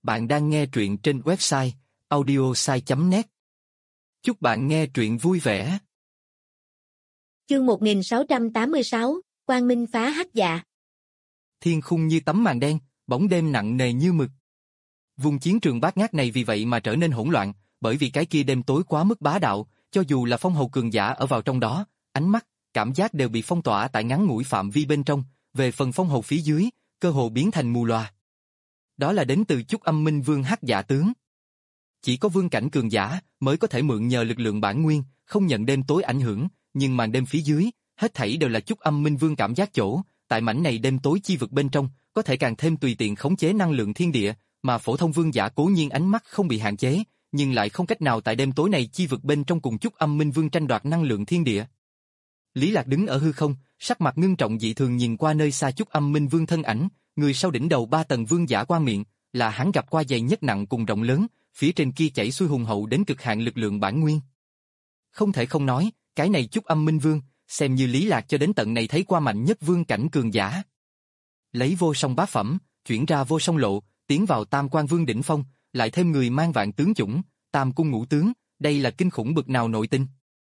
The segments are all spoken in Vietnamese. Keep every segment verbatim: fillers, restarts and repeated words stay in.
Bạn đang nghe truyện trên website audiosai chấm net. Chúc bạn nghe truyện vui vẻ. Chương một nghìn sáu trăm tám mươi sáu, Quang Minh phá hắc dạ. Thiên khung như tấm màn đen, bóng đêm nặng nề như mực. Vùng chiến trường bát ngát này vì vậy mà trở nên hỗn loạn, bởi vì cái kia đêm tối quá mức bá đạo, cho dù là phong hầu cường giả ở vào trong đó, ánh mắt, cảm giác đều bị phong tỏa tại ngắn ngủi phạm vi bên trong, về phần phong hầu phía dưới, cơ hồ biến thành mù loà. Đó là đến từ Chúc Âm Minh Vương hắc dạ tướng. Chỉ có vương cảnh cường giả mới có thể mượn nhờ lực lượng bản nguyên, không nhận đêm tối ảnh hưởng, nhưng màn đêm phía dưới, hết thảy đều là Chúc Âm Minh Vương cảm giác chỗ, tại mảnh này đêm tối chi vực bên trong, có thể càng thêm tùy tiện khống chế năng lượng thiên địa, mà phổ thông vương giả cố nhiên ánh mắt không bị hạn chế, nhưng lại không cách nào tại đêm tối này chi vực bên trong cùng Chúc Âm Minh Vương tranh đoạt năng lượng thiên địa. Lý Lạc đứng ở hư không, sắc mặt ngưng trọng dị thường nhìn qua nơi xa Chúc Âm Minh Vương thân ảnh, người sau đỉnh đầu ba tầng vương giả quan miệng, là hắn gặp qua dày nhất nặng cùng rộng lớn, phía trên kia chảy xuôi hùng hậu đến cực hạn lực lượng bản nguyên. Không thể không nói, cái này Chúc Âm Minh Vương, xem như Lý Lạc cho đến tận này thấy qua mạnh nhất vương cảnh cường giả. Lấy vô song bá phẩm, chuyển ra vô song lộ, tiến vào tam quan vương đỉnh phong, lại thêm người mang vạn tướng chủng, tam cung ngũ tướng, đây là kinh khủng bực nào nội tinh.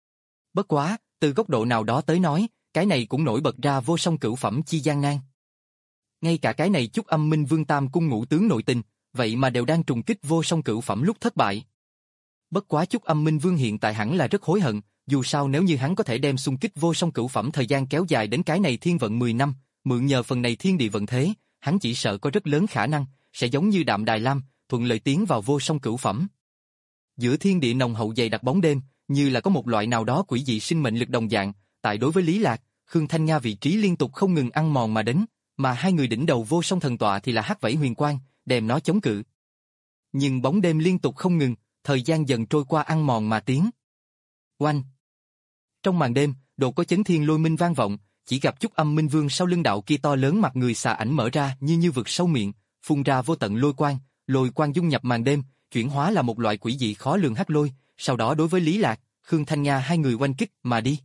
Bất quá, từ góc độ nào đó tới nói, cái này cũng nổi bật ra vô song cửu phẩm chi gian nan. Ngay cả cái này Chúc Âm Minh Vương tam cung ngũ tướng nội tình, vậy mà đều đang trùng kích vô song cửu phẩm lúc thất bại. Bất quá Chúc Âm Minh Vương hiện tại hẳn là rất hối hận, dù sao nếu như hắn có thể đem xung kích vô song cửu phẩm thời gian kéo dài đến cái này thiên vận mười năm, mượn nhờ phần này thiên địa vận thế, hắn chỉ sợ có rất lớn khả năng, sẽ giống như Đạm Đài Lam, thuận lợi tiến vào vô song cửu phẩm. Giữa thiên địa nồng hậu dày đặc bóng đêm, như là có một loại nào đó quỷ dị sinh mệnh lực đồng dạng, tại đối với Lý Lạc, Khương Thanh Nga vị trí liên tục không ngừng ăn mòn mà đến, mà hai người đỉnh đầu vô song thần tọa thì là hắc vẫy huyền quang, đem nó chống cự. Nhưng bóng đêm liên tục không ngừng, thời gian dần trôi qua ăn mòn mà tiến. Oanh! Trong màn đêm, đột có chấn thiên lôi minh vang vọng, chỉ gặp Chúc Âm Minh Vương sau lưng đạo kia to lớn mặt người xà ảnh mở ra như như vực sâu miệng, phun ra vô tận lôi quang, lôi quang dung nhập màn đêm, chuyển hóa là một loại quỷ dị khó lường hắc lôi, sau đó đối với Lý Lạc, Khương Thanh Nga hai người oanh kích mà đi.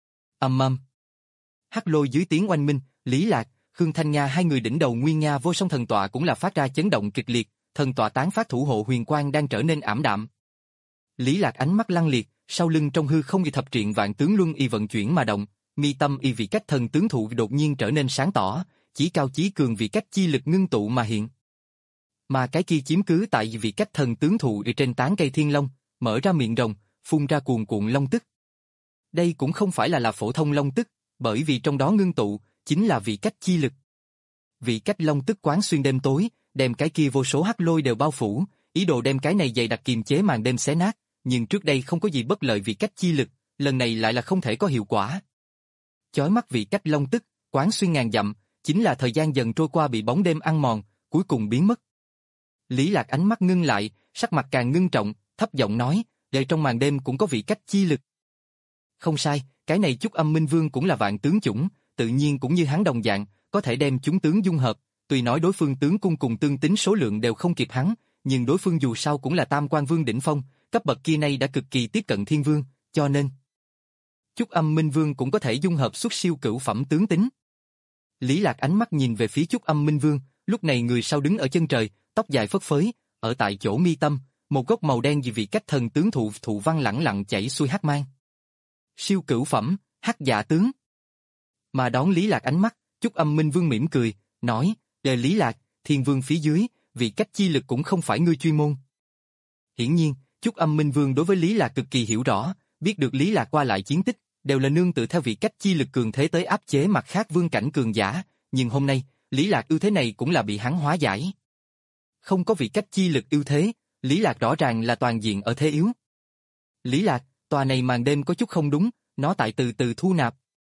Ầm ầm. Hắc lôi dưới tiếng oanh minh, Lý Lạc, Khương Thanh Nga hai người đỉnh đầu nguyên nga vô song thần tọa cũng là phát ra chấn động kịch liệt, thần tọa tán phát thủ hộ huyền quang đang trở nên ảm đạm. Lý Lạc ánh mắt lăng liệt, sau lưng trong hư không y thập truyện vạn tướng luân y vận chuyển mà động, mi tâm y vị cách thần tướng thụ đột nhiên trở nên sáng tỏ, chỉ cao chí cường vị cách chi lực ngưng tụ mà hiện. Mà cái kia chiếm cứ tại vị cách thần tướng thụ y trên tán cây thiên long, mở ra miệng rồng, phun ra cuồn cuộn long tức. Đây cũng không phải là là phổ thông long tức, bởi vì trong đó ngưng tụ chính là vị cách chi lực. Vị cách long tức quán xuyên đêm tối, đem cái kia vô số hắc lôi đều bao phủ, ý đồ đem cái này dày đặc kiềm chế màn đêm xé nát, nhưng trước đây không có gì bất lợi vị cách chi lực, lần này lại là không thể có hiệu quả. Chói mắt vị cách long tức, quán xuyên ngàn dặm, chính là thời gian dần trôi qua bị bóng đêm ăn mòn, cuối cùng biến mất. Lý Lạc ánh mắt ngưng lại, sắc mặt càng ngưng trọng, thấp giọng nói, để trong màn đêm cũng có vị cách chi lực. Không sai, cái này Chúc Âm Minh Vương cũng là vạn tướng chủng, tự nhiên cũng như hắn đồng dạng, có thể đem chúng tướng dung hợp, tuy nói đối phương tướng cung cùng tương tính số lượng đều không kịp hắn, nhưng đối phương dù sao cũng là tam quan vương đỉnh phong, cấp bậc kia nay đã cực kỳ tiếp cận thiên vương, cho nên Chúc Âm Minh Vương cũng có thể dung hợp xuất siêu cửu phẩm tướng tính. Lý Lạc ánh mắt nhìn về phía Chúc Âm Minh Vương, lúc này người sau đứng ở chân trời, tóc dài phất phới, ở tại chỗ mi tâm, một gốc màu đen vì vị cách thần tướng thụ thụ văn lẳng lặng chảy xuôi hắc mang. Siêu cửu phẩm, hắc dạ tướng. Mà đón Lý Lạc ánh mắt, Chúc Âm Minh Vương mỉm cười, nói, đề Lý Lạc, thiên vương phía dưới, vị cách chi lực cũng không phải ngươi chuyên môn. Hiển nhiên, Chúc Âm Minh Vương đối với Lý Lạc cực kỳ hiểu rõ, biết được Lý Lạc qua lại chiến tích, đều là nương tự theo vị cách chi lực cường thế tới áp chế mặt khác vương cảnh cường giả, nhưng hôm nay, Lý Lạc ưu thế này cũng là bị hắn hóa giải. Không có vị cách chi lực ưu thế, Lý Lạc rõ ràng là toàn diện ở thế yếu. Lý Lạc, tòa này màn đêm có chút không đúng, nó tại từ từ thu nạp.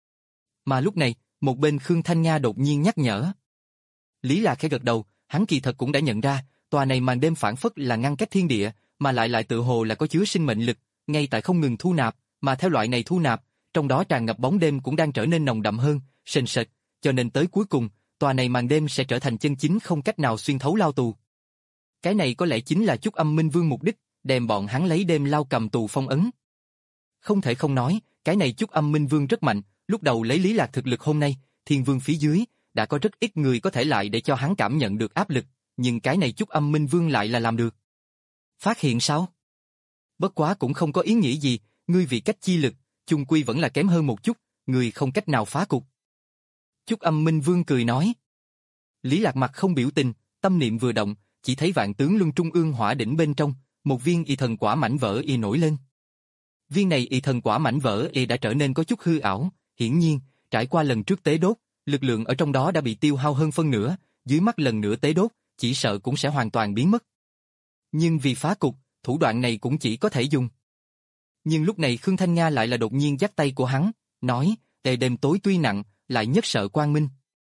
Mà lúc này, một bên Khương Thanh Nga đột nhiên nhắc nhở. Lý Lạc khẽ gật đầu, hắn kỳ thật cũng đã nhận ra, tòa này màn đêm phản phất là ngăn cách thiên địa, mà lại lại tự hồ là có chứa sinh mệnh lực, ngay tại không ngừng thu nạp, mà theo loại này thu nạp, trong đó tràn ngập bóng đêm cũng đang trở nên nồng đậm hơn, sền sệt, cho nên tới cuối cùng, tòa này màn đêm sẽ trở thành chân chính không cách nào xuyên thấu lao tù. Cái này có lẽ chính là Chúc Âm Minh Vương mục đích, đem bọn hắn lấy đêm lao cầm tù phong ấn. Không thể không nói, cái này Chúc Âm Minh Vương rất mạnh, lúc đầu lấy Lý Lạc thực lực hôm nay, thiên vương phía dưới, đã có rất ít người có thể lại để cho hắn cảm nhận được áp lực, nhưng cái này Chúc Âm Minh Vương lại là làm được. Phát hiện sao? Bất quá cũng không có ý nghĩa gì, ngươi vì cách chi lực, chung quy vẫn là kém hơn một chút, ngươi không cách nào phá cục. Chúc Âm Minh Vương cười nói. Lý Lạc mặt không biểu tình, tâm niệm vừa động, chỉ thấy vạn tướng luân trung ương hỏa đỉnh bên trong, một viên y thần quả mảnh vỡ y nổi lên. Viên này y thần quả mảnh vỡ y đã trở nên có chút hư ảo, hiển nhiên, trải qua lần trước tế đốt, lực lượng ở trong đó đã bị tiêu hao hơn phân nửa, dưới mắt lần nữa tế đốt, chỉ sợ cũng sẽ hoàn toàn biến mất. Nhưng vì phá cục, thủ đoạn này cũng chỉ có thể dùng. Nhưng lúc này Khương Thanh Nga lại là đột nhiên dắt tay của hắn, nói, tề đêm tối tuy nặng, lại nhất sợ quang minh.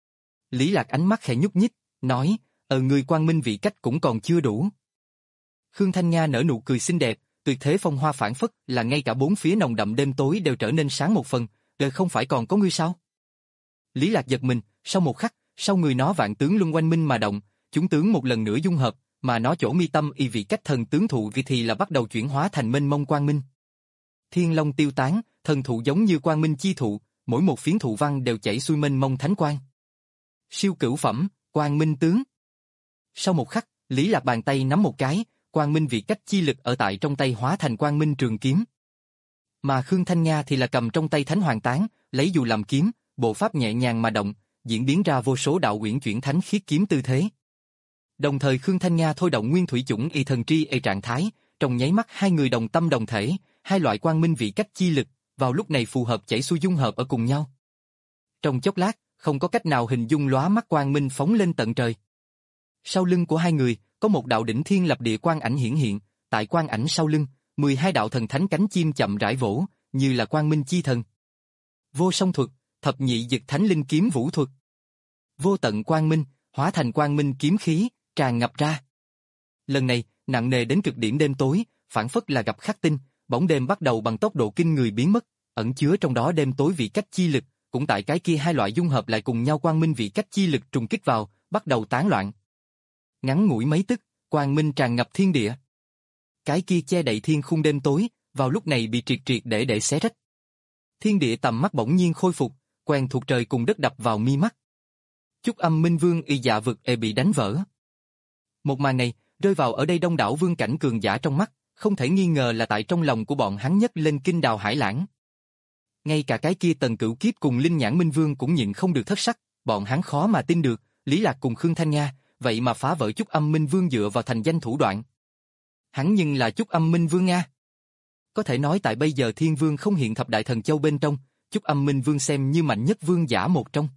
Lý Lạc ánh mắt khẽ nhúc nhích, nói, ờ người quang minh vị cách cũng còn chưa đủ. Khương Thanh Nga nở nụ cười xinh đẹp, tuyệt thế phong hoa phản phất là ngay cả bốn phía nồng đậm đêm tối đều trở nên sáng một phần, đời không phải còn có ngươi sao? Lý Lạc giật mình, sau một khắc, sau người nó vạn tướng luân quanh minh mà động, chúng tướng một lần nữa dung hợp, mà nó chỗ mi tâm y vị cách thần tướng thụ vì thì là bắt đầu chuyển hóa thành mênh mông quang minh. Thiên long tiêu tán, thần thụ giống như quang minh chi thụ, mỗi một phiến thụ văn đều chảy xuôi mênh mông thánh quang. Siêu cửu phẩm, quang minh tướng. Sau một khắc, Lý Lạc bàn tay nắm một cái, quang minh vị cách chi lực ở tại trong tay hóa thành quang minh trường kiếm. Mà Khương Thanh Nga thì là cầm trong tay thánh hoàng tán, lấy dù làm kiếm, bộ pháp nhẹ nhàng mà động, diễn biến ra vô số đạo uyển chuyển thánh khiết kiếm tư thế. Đồng thời Khương Thanh Nga thôi động nguyên thủy chủng y thần tri y trạng thái, trong nháy mắt hai người đồng tâm đồng thể, hai loại quang minh vị cách chi lực, vào lúc này phù hợp chảy xuôi dung hợp ở cùng nhau. Trong chốc lát, không có cách nào hình dung lóa mắt quang minh phóng lên tận trời. Sau lưng của hai người, có một đạo đỉnh thiên lập địa quang ảnh hiển hiện, tại quang ảnh sau lưng, mười hai đạo thần thánh cánh chim chậm rãi vỗ, như là quang minh chi thần. Vô song thuật, thập nhị dực thánh linh kiếm vũ thuật. Vô tận quang minh, hóa thành quang minh kiếm khí, tràn ngập ra. Lần này, nặng nề đến cực điểm đêm tối, phản phất là gặp khắc tinh, bóng đêm bắt đầu bằng tốc độ kinh người biến mất, ẩn chứa trong đó đêm tối vị cách chi lực, cũng tại cái kia hai loại dung hợp lại cùng nhau quang minh vị cách chi lực trùng kích vào, bắt đầu tán loạn. Ngắn ngủi mấy tức, quang minh tràn ngập thiên địa. Cái kia che đậy thiên khung đêm tối, vào lúc này bị triệt triệt để để xé rách. Thiên địa tầm mắt bỗng nhiên khôi phục, quen thuộc trời cùng đất đập vào mi mắt. Chúc Âm Minh Vương y dạ vực e bị đánh vỡ. Một màn này, rơi vào ở đây đông đảo vương cảnh cường giả trong mắt, không thể nghi ngờ là tại trong lòng của bọn hắn nhất lên kinh đào hải lãng. Ngay cả cái kia Tần Cửu Kiếp cùng Linh Nhãn Minh Vương cũng nhịn không được thất sắc, bọn hắn khó mà tin được, Lý Lạc cùng Khương Thanh Nga, vậy mà phá vỡ Chúc Âm Minh Vương dựa vào thành danh thủ đoạn. Hắn nhưng là Chúc Âm Minh Vương Nga. Có thể nói tại bây giờ Thiên Vương không hiện thập đại thần châu bên trong, Chúc Âm Minh Vương xem như mạnh nhất vương giả một trong.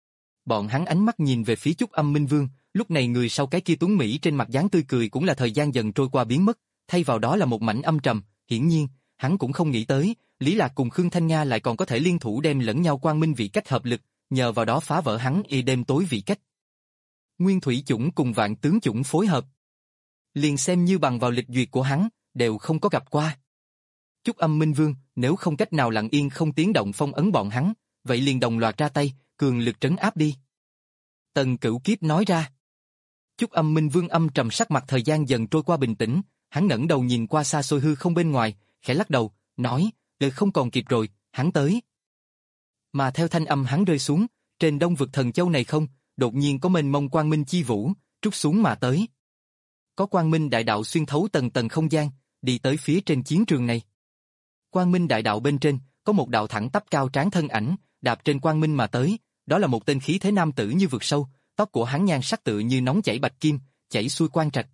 Bọn hắn ánh mắt nhìn về phía Chúc Âm Minh Vương, lúc này người sau cái kia tuấn mỹ trên mặt dáng tươi cười cũng là thời gian dần trôi qua biến mất, thay vào đó là một mảnh âm trầm, hiển nhiên, hắn cũng không nghĩ tới, Lý Lạc cùng Khương Thanh Nga lại còn có thể liên thủ đem lẫn nhau quang minh vị cách hợp lực, nhờ vào đó phá vỡ hắn y đêm tối vị cách. Nguyên thủy chủng cùng vạn tướng chủng phối hợp. Liền xem như bằng vào lịch duyệt của hắn, đều không có gặp qua. Chúc Âm Minh Vương, nếu không cách nào lặng yên không tiếng động phong ấn bọn hắn, vậy liền đồng loạt ra tay, cường lực trấn áp đi. Tần Cửu Kiếp nói ra. Chúc Âm Minh Vương âm trầm sắc mặt thời gian dần trôi qua bình tĩnh, hắn ngẩng đầu nhìn qua xa xôi hư không bên ngoài, khẽ lắc đầu, nói, đời không còn kịp rồi, hắn tới. Mà theo thanh âm hắn rơi xuống, trên đông vực thần châu này không, đột nhiên có mênh mông quang minh chi vũ, trút xuống mà tới. Có quang minh đại đạo xuyên thấu tầng tầng không gian, đi tới phía trên chiến trường này. Quang minh đại đạo bên trên, có một đạo thẳng tắp cao tráng thân ảnh, đạp trên quang minh mà tới, đó là một tên khí thế nam tử như vực sâu, tóc của hắn nhan sắc tự như nóng chảy bạch kim, chảy xuôi quang trạch.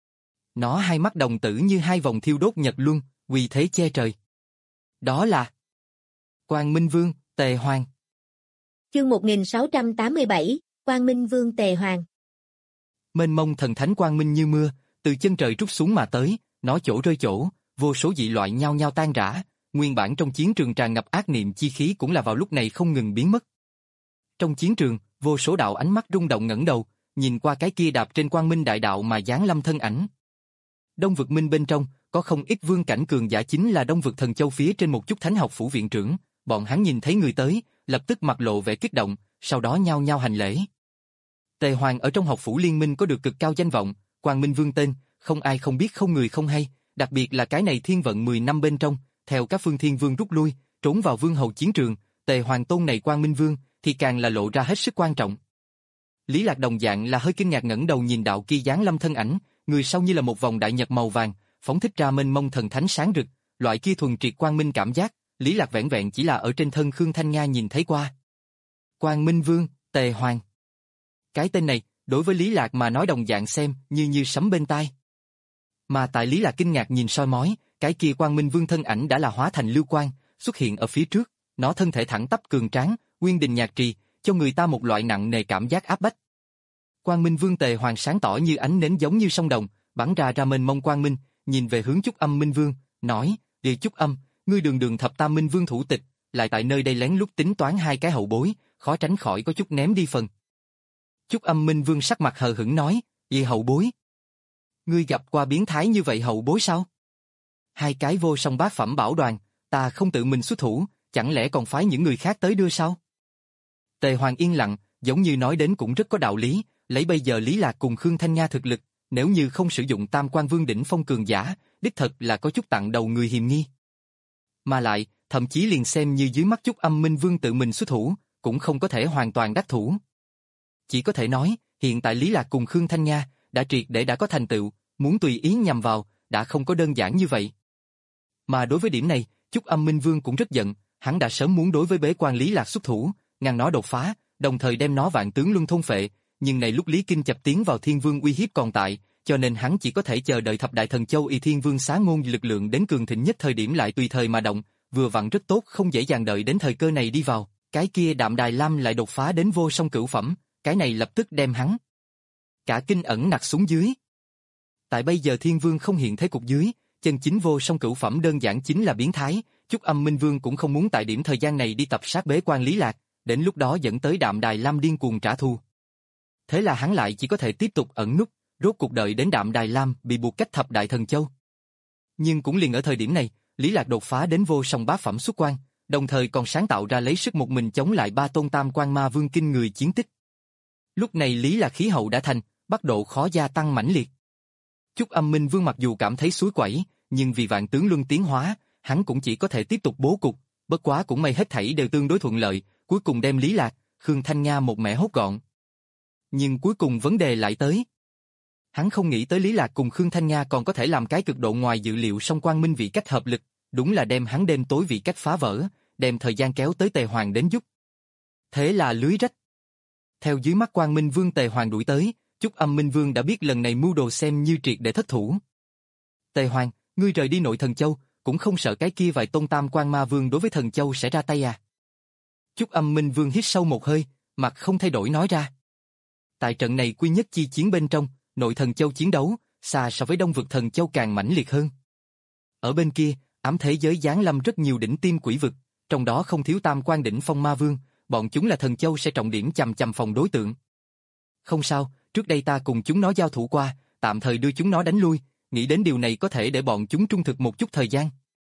Nó hai mắt đồng tử như hai vòng thiêu đốt nhật luân, uy thế che trời. Đó là Quang Minh Vương, Tề Hoàng. Chương một nghìn sáu trăm tám mươi bảy, Quang Minh Vương Tề Hoàng. Mênh mông thần thánh quang minh như mưa, từ chân trời trút xuống mà tới, nó chỗ rơi chỗ, vô số dị loại nhao nhao tan rã, nguyên bản trong chiến trường tràn ngập ác niệm chi khí cũng là vào lúc này không ngừng biến mất. Trong chiến trường, vô số đạo ánh mắt rung động ngẩng đầu, nhìn qua cái kia đạp trên quang minh đại đạo mà giáng lâm thân ảnh. Đông vực minh bên trong, có không ít vương cảnh cường giả chính là đông vực thần châu phía trên một chút thánh học phủ viện trưởng, bọn hắn nhìn thấy người tới, lập tức mặt lộ vẻ kích động, sau đó nhao nhao hành lễ. Tề Hoàng ở trong học phủ liên minh có được cực cao danh vọng, Quang Minh Vương tên, không ai không biết không người không hay, đặc biệt là cái này thiên vận mười năm bên trong, theo các phương thiên vương rút lui, trốn vào vương hầu chiến trường, Tề Hoàng tôn này Quang Minh Vương thì càng là lộ ra hết sức quan trọng. Lý Lạc đồng dạng là hơi kinh ngạc ngẩng đầu nhìn đạo kia giáng lâm thân ảnh, người sau như là một vòng đại nhật màu vàng, phóng thích ra mênh mông thần thánh sáng rực, loại kia thuần triệt quang minh cảm giác, Lý Lạc vẻn vẹn chỉ là ở trên thân Khương Thanh Nga nhìn thấy qua. Quang Minh Vương, Tề Hoàng. Cái tên này, đối với Lý Lạc mà nói đồng dạng xem như như sấm bên tai. Mà tại Lý Lạc kinh ngạc nhìn soi mói, cái kia Quang Minh Vương thân ảnh đã là hóa thành lưu quang, xuất hiện ở phía trước, nó thân thể thẳng tắp cường tráng, uyên đình nhạc trì, cho người ta một loại nặng nề cảm giác áp bách. Quang Minh Vương Tề Hoàng sáng tỏ như ánh nến giống như sông đồng, bắn ra ra mênh mông quang minh, nhìn về hướng Chúc Âm Minh Vương, nói: "Địa Chúc Âm, ngươi đường đường thập tam minh vương thủ tịch, lại tại nơi đây lén lút tính toán hai cái hậu bối, khó tránh khỏi có chút ném đi phần." Chúc Âm Minh Vương sắc mặt hờ hững nói: "Gì hậu bối? Ngươi gặp qua biến thái như vậy hậu bối sao? Hai cái vô song bát phẩm bảo đoàn, ta không tự mình xuất thủ, chẳng lẽ còn phái những người khác tới đưa sao?" Tề Hoàng yên lặng, giống như nói đến cũng rất có đạo lý, lấy bây giờ Lý Lạc cùng Khương Thanh Nga thực lực, nếu như không sử dụng Tam Quan Vương đỉnh phong cường giả, đích thật là có chút tặng đầu người hiềm nghi. Mà lại, thậm chí liền xem như dưới mắt Chúc Âm Minh Vương tự mình xuất thủ, cũng không có thể hoàn toàn đắc thủ. Chỉ có thể nói, hiện tại Lý Lạc cùng Khương Thanh Nga đã triệt để đã có thành tựu, muốn tùy ý nhằm vào, đã không có đơn giản như vậy. Mà đối với điểm này, Chúc Âm Minh Vương cũng rất giận, hắn đã sớm muốn đối với bế quan Lý Lạc xuất thủ, ngăn nó đột phá, đồng thời đem nó vạn tướng luân thôn phệ, nhưng này lúc Lý Kinh chập tiến vào Thiên Vương uy hiếp còn tại, cho nên hắn chỉ có thể chờ đợi thập đại thần châu y Thiên Vương xá ngôn lực lượng đến cường thịnh nhất thời điểm lại tùy thời mà động, vừa vặn rất tốt không dễ dàng đợi đến thời cơ này đi vào, cái kia Đạm Đài Lam lại đột phá đến vô song cửu phẩm, cái này lập tức đem hắn cả kinh ẩn nặc xuống dưới. Tại bây giờ Thiên Vương không hiện thế cục dưới, chân chính vô song cửu phẩm đơn giản chính là biến thái, Chúc Âm Minh Vương cũng không muốn tại điểm thời gian này đi tập sát bế quan Lý Lạc, đến lúc đó dẫn tới Đạm Đài Lam điên cuồng trả thù. Thế là hắn lại chỉ có thể tiếp tục ẩn núp, rốt cuộc đợi đến Đạm Đài Lam bị buộc cách thập đại thần châu. Nhưng cũng liền ở thời điểm này, Lý Lạc đột phá đến vô song bá phẩm xuất quan, đồng thời còn sáng tạo ra lấy sức một mình chống lại ba tôn Tam Quan Ma Vương kinh người chiến tích. Lúc này Lý Lạc khí hậu đã thành, bắt độ khó gia tăng mãnh liệt. Chúc Âm Minh Vương mặc dù cảm thấy suối quẩy, nhưng vì vạn tướng luân tiến hóa, hắn cũng chỉ có thể tiếp tục bố cục, bất quá cũng may hết thảy đều tương đối thuận lợi, cuối cùng đem Lý Lạc, Khương Thanh Nga một mẻ hốt gọn. Nhưng cuối cùng vấn đề lại tới. Hắn không nghĩ tới Lý Lạc cùng Khương Thanh Nga còn có thể làm cái cực độ ngoài dự liệu song quang minh vị cách hợp lực, đúng là đem hắn đêm tối vị cách phá vỡ, đem thời gian kéo tới Tề Hoàng đến giúp. Thế là lưới rách. Theo dưới mắt Quang Minh Vương Tề Hoàng đuổi tới, Chúc Âm Minh Vương đã biết lần này mưu đồ xem như triệt để thất thủ. Tề Hoàng, ngươi rời đi Nội Thần Châu, cũng không sợ cái kia vài tôn Tam Quan Ma Vương đối với Thần Châu sẽ ra tay à? Chúc Âm Minh Vương hít sâu một hơi, mặt không thay đổi nói ra. Tại trận này quy nhất chi chiến bên trong, Nội Thần Châu chiến đấu, xa so với Đông Vực Thần Châu càng mãnh liệt hơn. Ở bên kia, ám thế giới giáng lâm rất nhiều đỉnh tiêm quỷ vực, trong đó không thiếu Tam Quan đỉnh phong ma vương, bọn chúng là Thần Châu sẽ trọng điểm chằm chằm phòng đối tượng. Không sao, trước đây ta cùng chúng nó giao thủ qua, tạm thời đưa chúng nó đánh lui, nghĩ đến điều này có thể để bọn chúng trung thực một chút thời gian.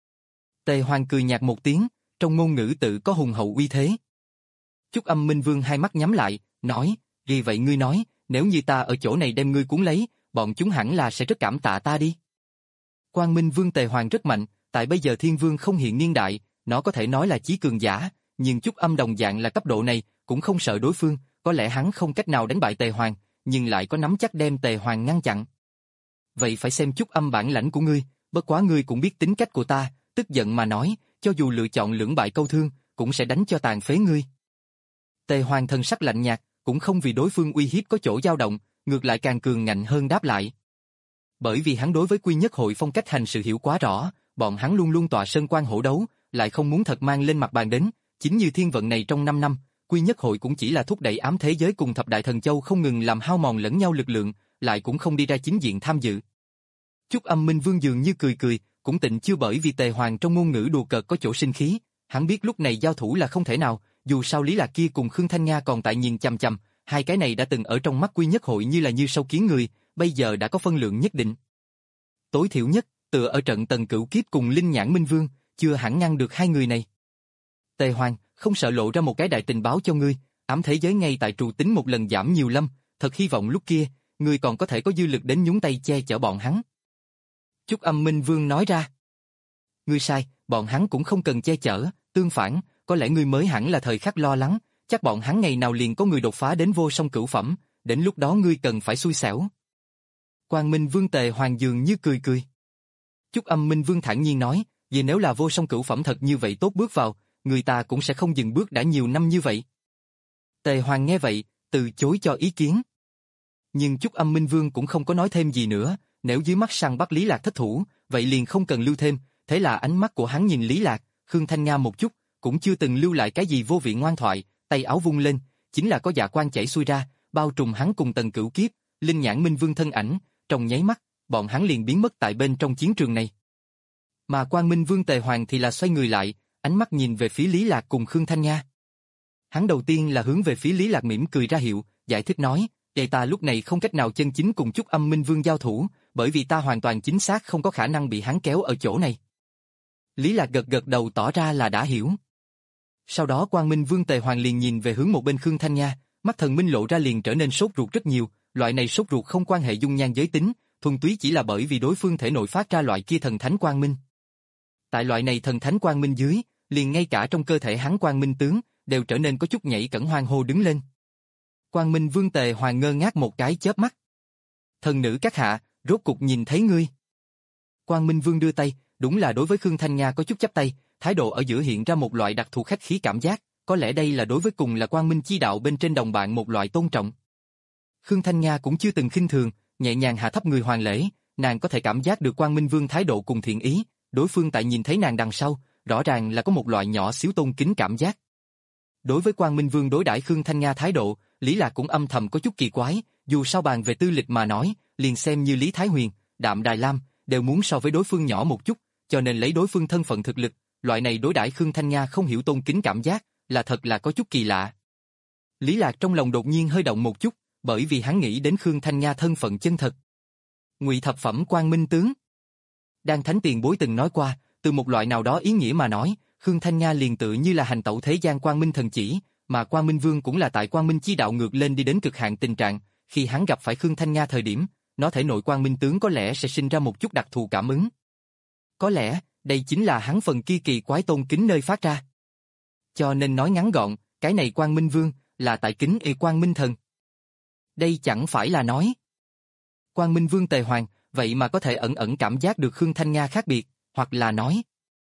Tề Hoàng cười nhạt một tiếng, trong ngôn ngữ tự có hùng hậu uy thế. Chúc Âm Minh Vương hai mắt nhắm lại, nói, vì vậy ngươi nói, nếu như ta ở chỗ này đem ngươi cuốn lấy, bọn chúng hẳn là sẽ rất cảm tạ ta đi. Quang Minh Vương Tề Hoàng rất mạnh, tại bây giờ Thiên Vương không hiện niên đại, nó có thể nói là chí cường giả, nhưng Chúc Âm đồng dạng là cấp độ này, cũng không sợ đối phương, có lẽ hắn không cách nào đánh bại Tề Hoàng, nhưng lại có nắm chắc đem Tề Hoàng ngăn chặn. Vậy phải xem Chúc Âm bản lãnh của ngươi, bất quá ngươi cũng biết tính cách của ta, tức giận mà nói, cho dù lựa chọn lưỡng bại câu thương, cũng sẽ đánh cho tàn phế ngươi. Tề Hoàng thần sắc lạnh nhạt, cũng không vì đối phương uy hiếp có chỗ dao động, ngược lại càng cường ngạnh hơn đáp lại. Bởi vì hắn đối với Quy Nhất Hội phong cách hành sự hiểu quá rõ, bọn hắn luôn luôn tọa sơn quan hổ đấu, lại không muốn thật mang lên mặt bàn đến, chính như thiên vận này trong năm năm, Quy Nhất Hội cũng chỉ là thúc đẩy ám thế giới cùng thập đại thần châu không ngừng làm hao mòn lẫn nhau lực lượng, lại cũng không đi ra chính diện tham dự. Chúc Âm Minh Vương dường như cười cười, cũng tịnh chưa bởi vì Tề Hoàng trong ngôn ngữ đùa cợt có chỗ sinh khí, hắn biết lúc này giao thủ là không thể nào, dù sao Lý Lạc kia cùng Khương Thanh Nga còn tại nhìn chằm chằm, hai cái này đã từng ở trong mắt Quy Nhất Hội như là như sâu kiến người, bây giờ đã có phân lượng nhất định. Tối thiểu nhất, tựa ở trận Tần Cửu Kiếp cùng Linh Nhãn Minh Vương, chưa hẳn ngăn được hai người này. Tề Hoàng, không sợ lộ ra một cái đại tình báo cho ngươi, ám thế giới ngay tại trù tính một lần giảm nhiều lâm, thật hy vọng lúc kia, ngươi còn có thể có dư lực đến nhúng tay che chở bọn hắn. Chúc Âm Minh Vương nói ra. Ngươi sai, bọn hắn cũng không cần che chở, tương phản, có lẽ ngươi mới hẳn là thời khắc lo lắng, chắc bọn hắn ngày nào liền có người đột phá đến vô song cửu phẩm, đến lúc đó ngươi cần phải xui xẻo. Quang Minh Vương Tề Hoàng dường như cười cười. Chúc Âm Minh Vương thản nhiên nói, vì nếu là vô song cửu phẩm thật như vậy tốt bước vào, người ta cũng sẽ không dừng bước đã nhiều năm như vậy. Tề Hoàng nghe vậy, từ chối cho ý kiến. Nhưng Chúc Âm Minh Vương cũng không có nói thêm gì nữa, nếu dưới mắt săn bắt Lý Lạc thất thủ, vậy liền không cần lưu thêm, thế là ánh mắt của hắn nhìn Lý Lạc, Khương Thanh Nga một chút, cũng chưa từng lưu lại cái gì vô vị ngoan thoại, tay áo vung lên, chính là có dạ quang chảy xuôi ra, bao trùm hắn cùng Tần Cửu Kiếp, Linh Nhãn Minh Vương thân ảnh, trong nháy mắt, bọn hắn liền biến mất tại bên trong chiến trường này. Mà Quang Minh Vương Tề Hoàng thì là xoay người lại, ánh mắt nhìn về phía Lý Lạc cùng Khương Thanh Nga. Hắn đầu tiên là hướng về phía Lý Lạc mỉm cười ra hiệu, giải thích nói, để ta lúc này không cách nào chân chính cùng Chúc Âm Minh Vương giao thủ, bởi vì ta hoàn toàn chính xác không có khả năng bị hắn kéo ở chỗ này. Lý Lạc gật gật đầu tỏ ra là đã hiểu. Sau đó Quang Minh Vương Tề Hoàng liền nhìn về hướng một bên Khương Thanh Nga, mắt thần minh lộ ra liền trở nên sốt ruột rất nhiều, loại này sốt ruột không quan hệ dung nhan giới tính, thuần túy chỉ là bởi vì đối phương thể nội phát ra loại kia thần thánh quang minh. Tại loại này thần thánh quang minh dưới, liền ngay cả trong cơ thể hắn quang minh tướng, đều trở nên có chút nhảy cẫng hoang hô đứng lên. Quang Minh Vương Tề Hoàng ngơ ngác một cái chớp mắt. Thần nữ các hạ, rốt cục nhìn thấy ngươi. Quang Minh Vương đưa tay, đúng là đối với Khương Thanh Nga có chút chắp tay, thái độ ở giữa hiện ra một loại đặc thù khách khí cảm giác, có lẽ đây là đối với cùng là Quang Minh chi đạo bên trên đồng bạn một loại tôn trọng. Khương Thanh Nga cũng chưa từng khinh thường, nhẹ nhàng hạ thấp người hoàng lễ, nàng có thể cảm giác được Quang Minh Vương thái độ cùng thiện ý, đối phương tại nhìn thấy nàng đằng sau, rõ ràng là có một loại nhỏ xíu tôn kính cảm giác. Đối với Quang Minh Vương đối đãi Khương Thanh Nga thái độ, Lý Lạc cũng âm thầm có chút kỳ quái, dù sao bàn về tư lịch mà nói, liền xem như Lý Thái Huyền, Đạm Đài Lam, đều muốn so với đối phương nhỏ một chút, cho nên lấy đối phương thân phận thực lực, loại này đối đãi Khương Thanh Nga không hiểu tôn kính cảm giác, là thật là có chút kỳ lạ. Lý Lạc trong lòng đột nhiên hơi động một chút, bởi vì hắn nghĩ đến Khương Thanh Nga thân phận chân thật. Ngụy thập phẩm Quang Minh tướng. Đan Thánh tiền bối từng nói qua, từ một loại nào đó ý nghĩa mà nói, Khương Thanh Nga liền tự như là hành tẩu thế gian Quang Minh thần chỉ, mà Quang Minh Vương cũng là tại Quang Minh chi đạo ngược lên đi đến cực hạn tình trạng, khi hắn gặp phải Khương Thanh Nga thời điểm, nó thể nội Quang Minh tướng có lẽ sẽ sinh ra một chút đặc thù cảm ứng. Có lẽ, đây chính là hắn phần kia kỳ quái tôn kính nơi phát ra. Cho nên nói ngắn gọn, cái này Quang Minh Vương là tại kính y Quang Minh thần. Đây chẳng phải là nói Quang Minh Vương Tề Hoàng, vậy mà có thể ẩn ẩn cảm giác được Khương Thanh Nga khác biệt, hoặc là nói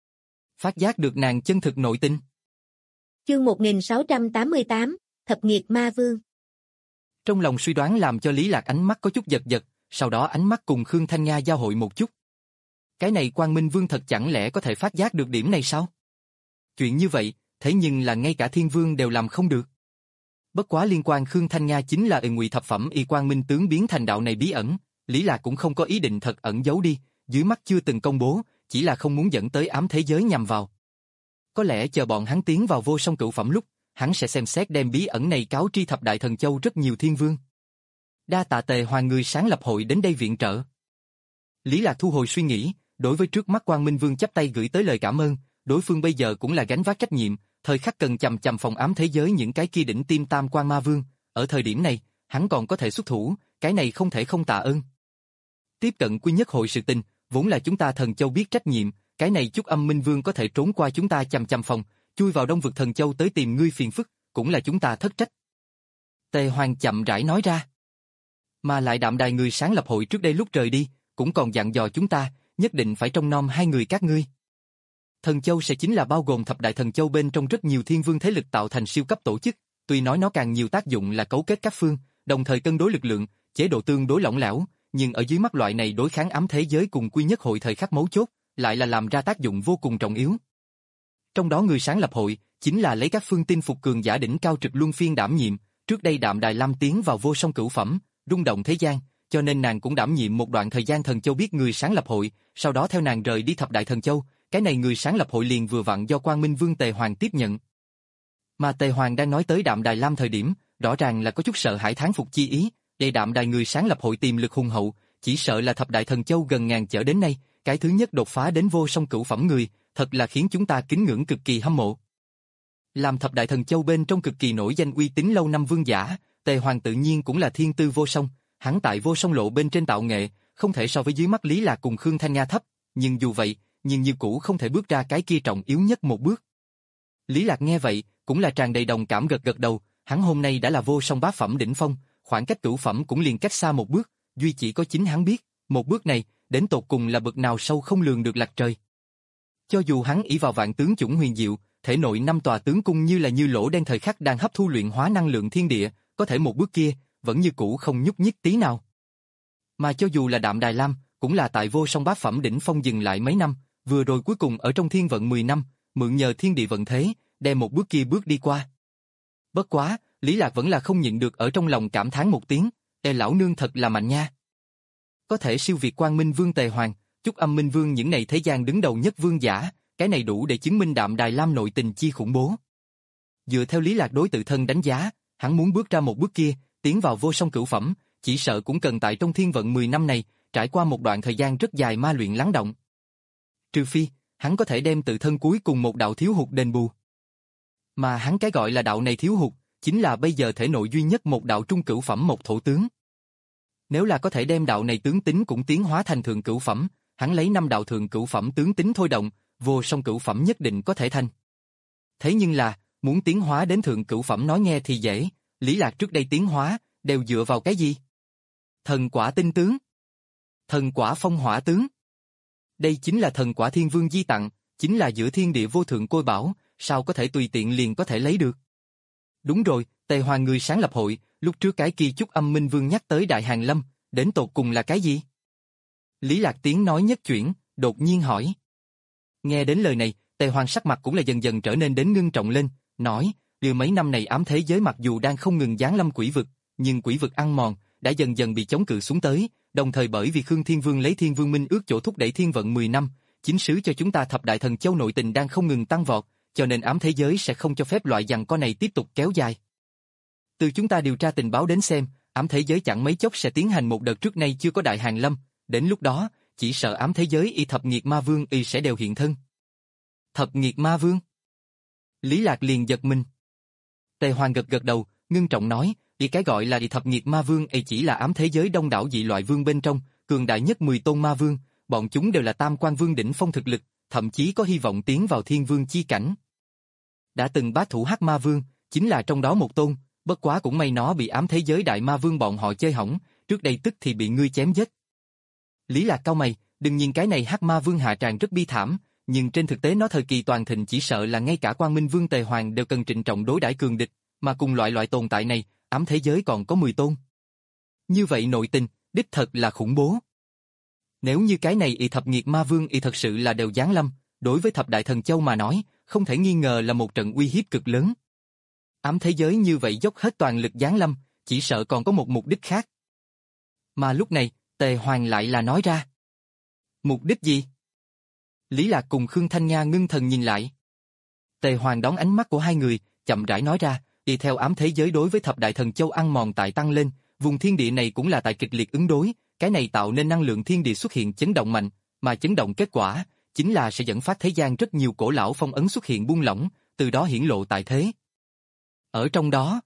phát giác được nàng chân thực nội tình. Chương một nghìn sáu trăm tám mươi tám, Thập Nghiệt Ma Vương. Trong lòng suy đoán làm cho Lý Lạc ánh mắt có chút giật giật, sau đó ánh mắt cùng Khương Thanh Nga giao hội một chút. Cái này Quang Minh Vương thật chẳng lẽ có thể phát giác được điểm này sao? Chuyện như vậy, thế nhưng là ngay cả Thiên Vương đều làm không được. Bất quá liên quan Khương Thanh Nga chính là Ngụy thập phẩm y Quang Minh tướng biến thành đạo này bí ẩn, Lý Lạc cũng không có ý định thật ẩn giấu đi, dưới mắt chưa từng công bố, chỉ là không muốn dẫn tới ám thế giới nhằm vào. Có lẽ chờ bọn hắn tiến vào vô song cửu phẩm lúc, hắn sẽ xem xét đem bí ẩn này cáo tri thập đại thần châu rất nhiều thiên vương. Đa tạ Tề Hoàng người sáng lập hội đến đây viện trợ. Lý Lạc thu hồi suy nghĩ, đối với trước mắt Quang Minh Vương chắp tay gửi tới lời cảm ơn, đối phương bây giờ cũng là gánh vác trách nhiệm, thời khắc cần chằm chằm phòng ám thế giới những cái kia đỉnh tim tam quan ma vương, ở thời điểm này, hắn còn có thể xuất thủ, cái này không thể không tạ ơn. Tiếp cận quy nhất hội sự tình, vốn là chúng ta thần châu biết trách nhiệm, cái này Chúc Âm Minh Vương có thể trốn qua chúng ta chằm chằm phòng, chui vào Đông vực thần châu tới tìm ngươi phiền phức, cũng là chúng ta thất trách. Tề Hoàng chậm rãi nói ra. Mà lại Đạm Đài người sáng lập hội trước đây lúc rời đi, cũng còn dặn dò chúng ta, nhất định phải trông nom hai người các ngươi. Thần châu sẽ chính là bao gồm thập đại thần châu bên trong rất nhiều thiên vương thế lực tạo thành siêu cấp tổ chức, tuy nói nó càng nhiều tác dụng là cấu kết các phương, đồng thời cân đối lực lượng, chế độ tương đối lỏng lẻo, nhưng ở dưới mắt loại này đối kháng ám thế giới cùng quy nhất hội thời khắc mấu chốt, lại là làm ra tác dụng vô cùng trọng yếu. Trong đó người sáng lập hội, chính là lấy các phương tin phục cường giả đỉnh cao trực luân phiên đảm nhiệm, trước đây Đạm Đài Lam tiến vào vô song cửu phẩm, rung động thế gian, cho nên nàng cũng đảm nhiệm một đoạn thời gian thần châu biết người sáng lập hội, sau đó theo nàng rời đi thập đại thần châu, cái này người sáng lập hội liền vừa vặn do Quang Minh Vương Tề Hoàng tiếp nhận. Mà Tề Hoàng đang nói tới Đạm Đài Lam thời điểm, rõ ràng là có chút sợ hãi thán phục chi ý, để Đạm Đài người sáng lập hội tiềm lực hùng hậu, chỉ sợ là thập đại thần châu gần ngàn trở đến nay, cái thứ nhất đột phá đến vô song cửu phẩm người, thật là khiến chúng ta kính ngưỡng cực kỳ hâm mộ. Làm thập đại thần châu bên trong cực kỳ nổi danh uy tín lâu năm vương giả, Tề Hoàng tự nhiên cũng là thiên tư vô song, hắn tại vô song lộ bên trên tạo nghệ, không thể so với dưới mắt Lý Lạc cùng Khương Thanh Nga thấp, nhưng dù vậy, nhưng như cũ không thể bước ra cái kia trọng yếu nhất một bước. Lý Lạc nghe vậy, cũng là tràn đầy đồng cảm gật gật đầu, hắn hôm nay đã là vô song bá phẩm đỉnh phong, khoảng cách cửu phẩm cũng liền cách xa một bước, duy chỉ có chính hắn biết, một bước này, đến tột cùng là bậc nào sâu không lường được lạch trời. Cho dù hắn ỷ vào vạn tướng chủng huyền diệu, thể nội năm tòa tướng cung như là như lỗ đen thời khắc đang hấp thu luyện hóa năng lượng thiên địa, có thể một bước kia, vẫn như cũ không nhúc nhích tí nào. Mà cho dù là Đạm Đài Lam, cũng là tại vô song bát phẩm đỉnh phong dừng lại mấy năm, vừa rồi cuối cùng ở trong thiên vận mười năm, mượn nhờ thiên địa vận thế, đem một bước kia bước đi qua. Bất quá, Lý Lạc vẫn là không nhịn được ở trong lòng cảm thán một tiếng, "Ê lão nương thật là mạnh nha." Có thể siêu việt Quang Minh Vương Tề Hoàng, Chúc Âm Minh Vương những này thế gian đứng đầu nhất vương giả, cái này đủ để chứng minh Đạm Đài Lam nội tình chi khủng bố. Dựa theo Lý Lạc đối tự thân đánh giá, hắn muốn bước ra một bước kia, tiến vào vô song cửu phẩm, chỉ sợ cũng cần tại trong thiên vận mười năm này, trải qua một đoạn thời gian rất dài ma luyện lắng động. Trừ phi, hắn có thể đem tự thân cuối cùng một đạo thiếu hụt đền bù. Mà hắn cái gọi là đạo này thiếu hụt, chính là bây giờ thể nội duy nhất một đạo trung cửu phẩm một thổ tướng. Nếu là có thể đem đạo này tướng tính cũng tiến hóa thành thượng cửu phẩm, hắn lấy năm đạo thượng cửu phẩm tướng tính thôi động, vô song cửu phẩm nhất định có thể thành. Thế nhưng là, muốn tiến hóa đến thượng cửu phẩm nói nghe thì dễ, Lý Lạc trước đây tiến hóa, đều dựa vào cái gì? Thần quả tinh tướng, thần quả phong hỏa tướng. Đây chính là thần quả thiên vương di tặng, chính là giữa thiên địa vô thượng côi bảo, sao có thể tùy tiện liền có thể lấy được. Đúng rồi, Tề Hoàng người sáng lập hội, lúc trước cái kia Chúc Âm Minh Vương nhắc tới Đại Hàn Lâm, đến tột cùng là cái gì? Lý Lạc tiếng nói nhất chuyển, đột nhiên hỏi. Nghe đến lời này, Tề Hoàng sắc mặt cũng là dần dần trở nên đến ngưng trọng lên, nói, điều mấy năm này ám thế giới mặc dù đang không ngừng giáng lâm quỷ vực, nhưng quỷ vực ăn mòn, đã dần dần bị chống cự xuống tới, đồng thời bởi vì Khương Thiên Vương lấy Thiên Vương Minh ước chỗ thúc đẩy thiên vận mười năm, chính sứ cho chúng ta thập đại thần châu nội tình đang không ngừng tăng vọt, cho nên ám thế giới sẽ không cho phép loại giằng co này tiếp tục kéo dài. Từ chúng ta điều tra tình báo đến xem, ám thế giới chẳng mấy chốc sẽ tiến hành một đợt trước nay chưa có Đại Hàn Lâm, đến lúc đó, chỉ sợ ám thế giới y thập nghiệt ma vương y sẽ đều hiện thân. Thập nghiệt ma vương? Lý Lạc liền giật mình. Tề Hoàng gật gật đầu, ngưng trọng nói, y cái gọi là y thập nghiệt ma vương y chỉ là ám thế giới đông đảo dị loại vương bên trong, cường đại nhất mười tôn ma vương, bọn chúng đều là tam quan vương đỉnh phong thực lực, thậm chí có hy vọng tiến vào thiên vương chi cảnh. Đã từng bát thủ hắc ma vương, chính là trong đó một tôn, bất quá cũng may nó bị ám thế giới đại ma vương bọn họ chơi hỏng, trước đây tức thì bị ngươi chém giết. Lý Lạc cau mày, đừng nhìn cái này hắc ma vương hạ tràng rất bi thảm, nhưng trên thực tế nó thời kỳ toàn thịnh chỉ sợ là ngay cả Quang Minh Vương Tề Hoàng đều cần trịnh trọng đối đãi cường địch, mà cùng loại loại tồn tại này, ám thế giới còn có mười tôn. Như vậy nội tình, đích thật là khủng bố. Nếu như cái này y thập nghiệt ma vương y thật sự là đều giáng lâm, đối với thập đại thần châu mà nói, không thể nghi ngờ là một trận uy hiếp cực lớn. Ám thế giới như vậy dốc hết toàn lực giáng lâm, chỉ sợ còn có một mục đích khác. Mà lúc này, Tề Hoàng lại là nói ra. Mục đích gì? Lý Lạc cùng Khương Thanh Nga ngưng thần nhìn lại. Tề Hoàng đón ánh mắt của hai người, chậm rãi nói ra, y theo ám thế giới đối với thập đại thần châu ăn mòn tại tăng lên, vùng thiên địa này cũng là tại kịch liệt ứng đối, cái này tạo nên năng lượng thiên địa xuất hiện chấn động mạnh, mà chấn động kết quả, chính là sẽ dẫn phát thế gian rất nhiều cổ lão phong ấn xuất hiện buông lỏng, từ đó hiển lộ tại thế. Ở trong đó,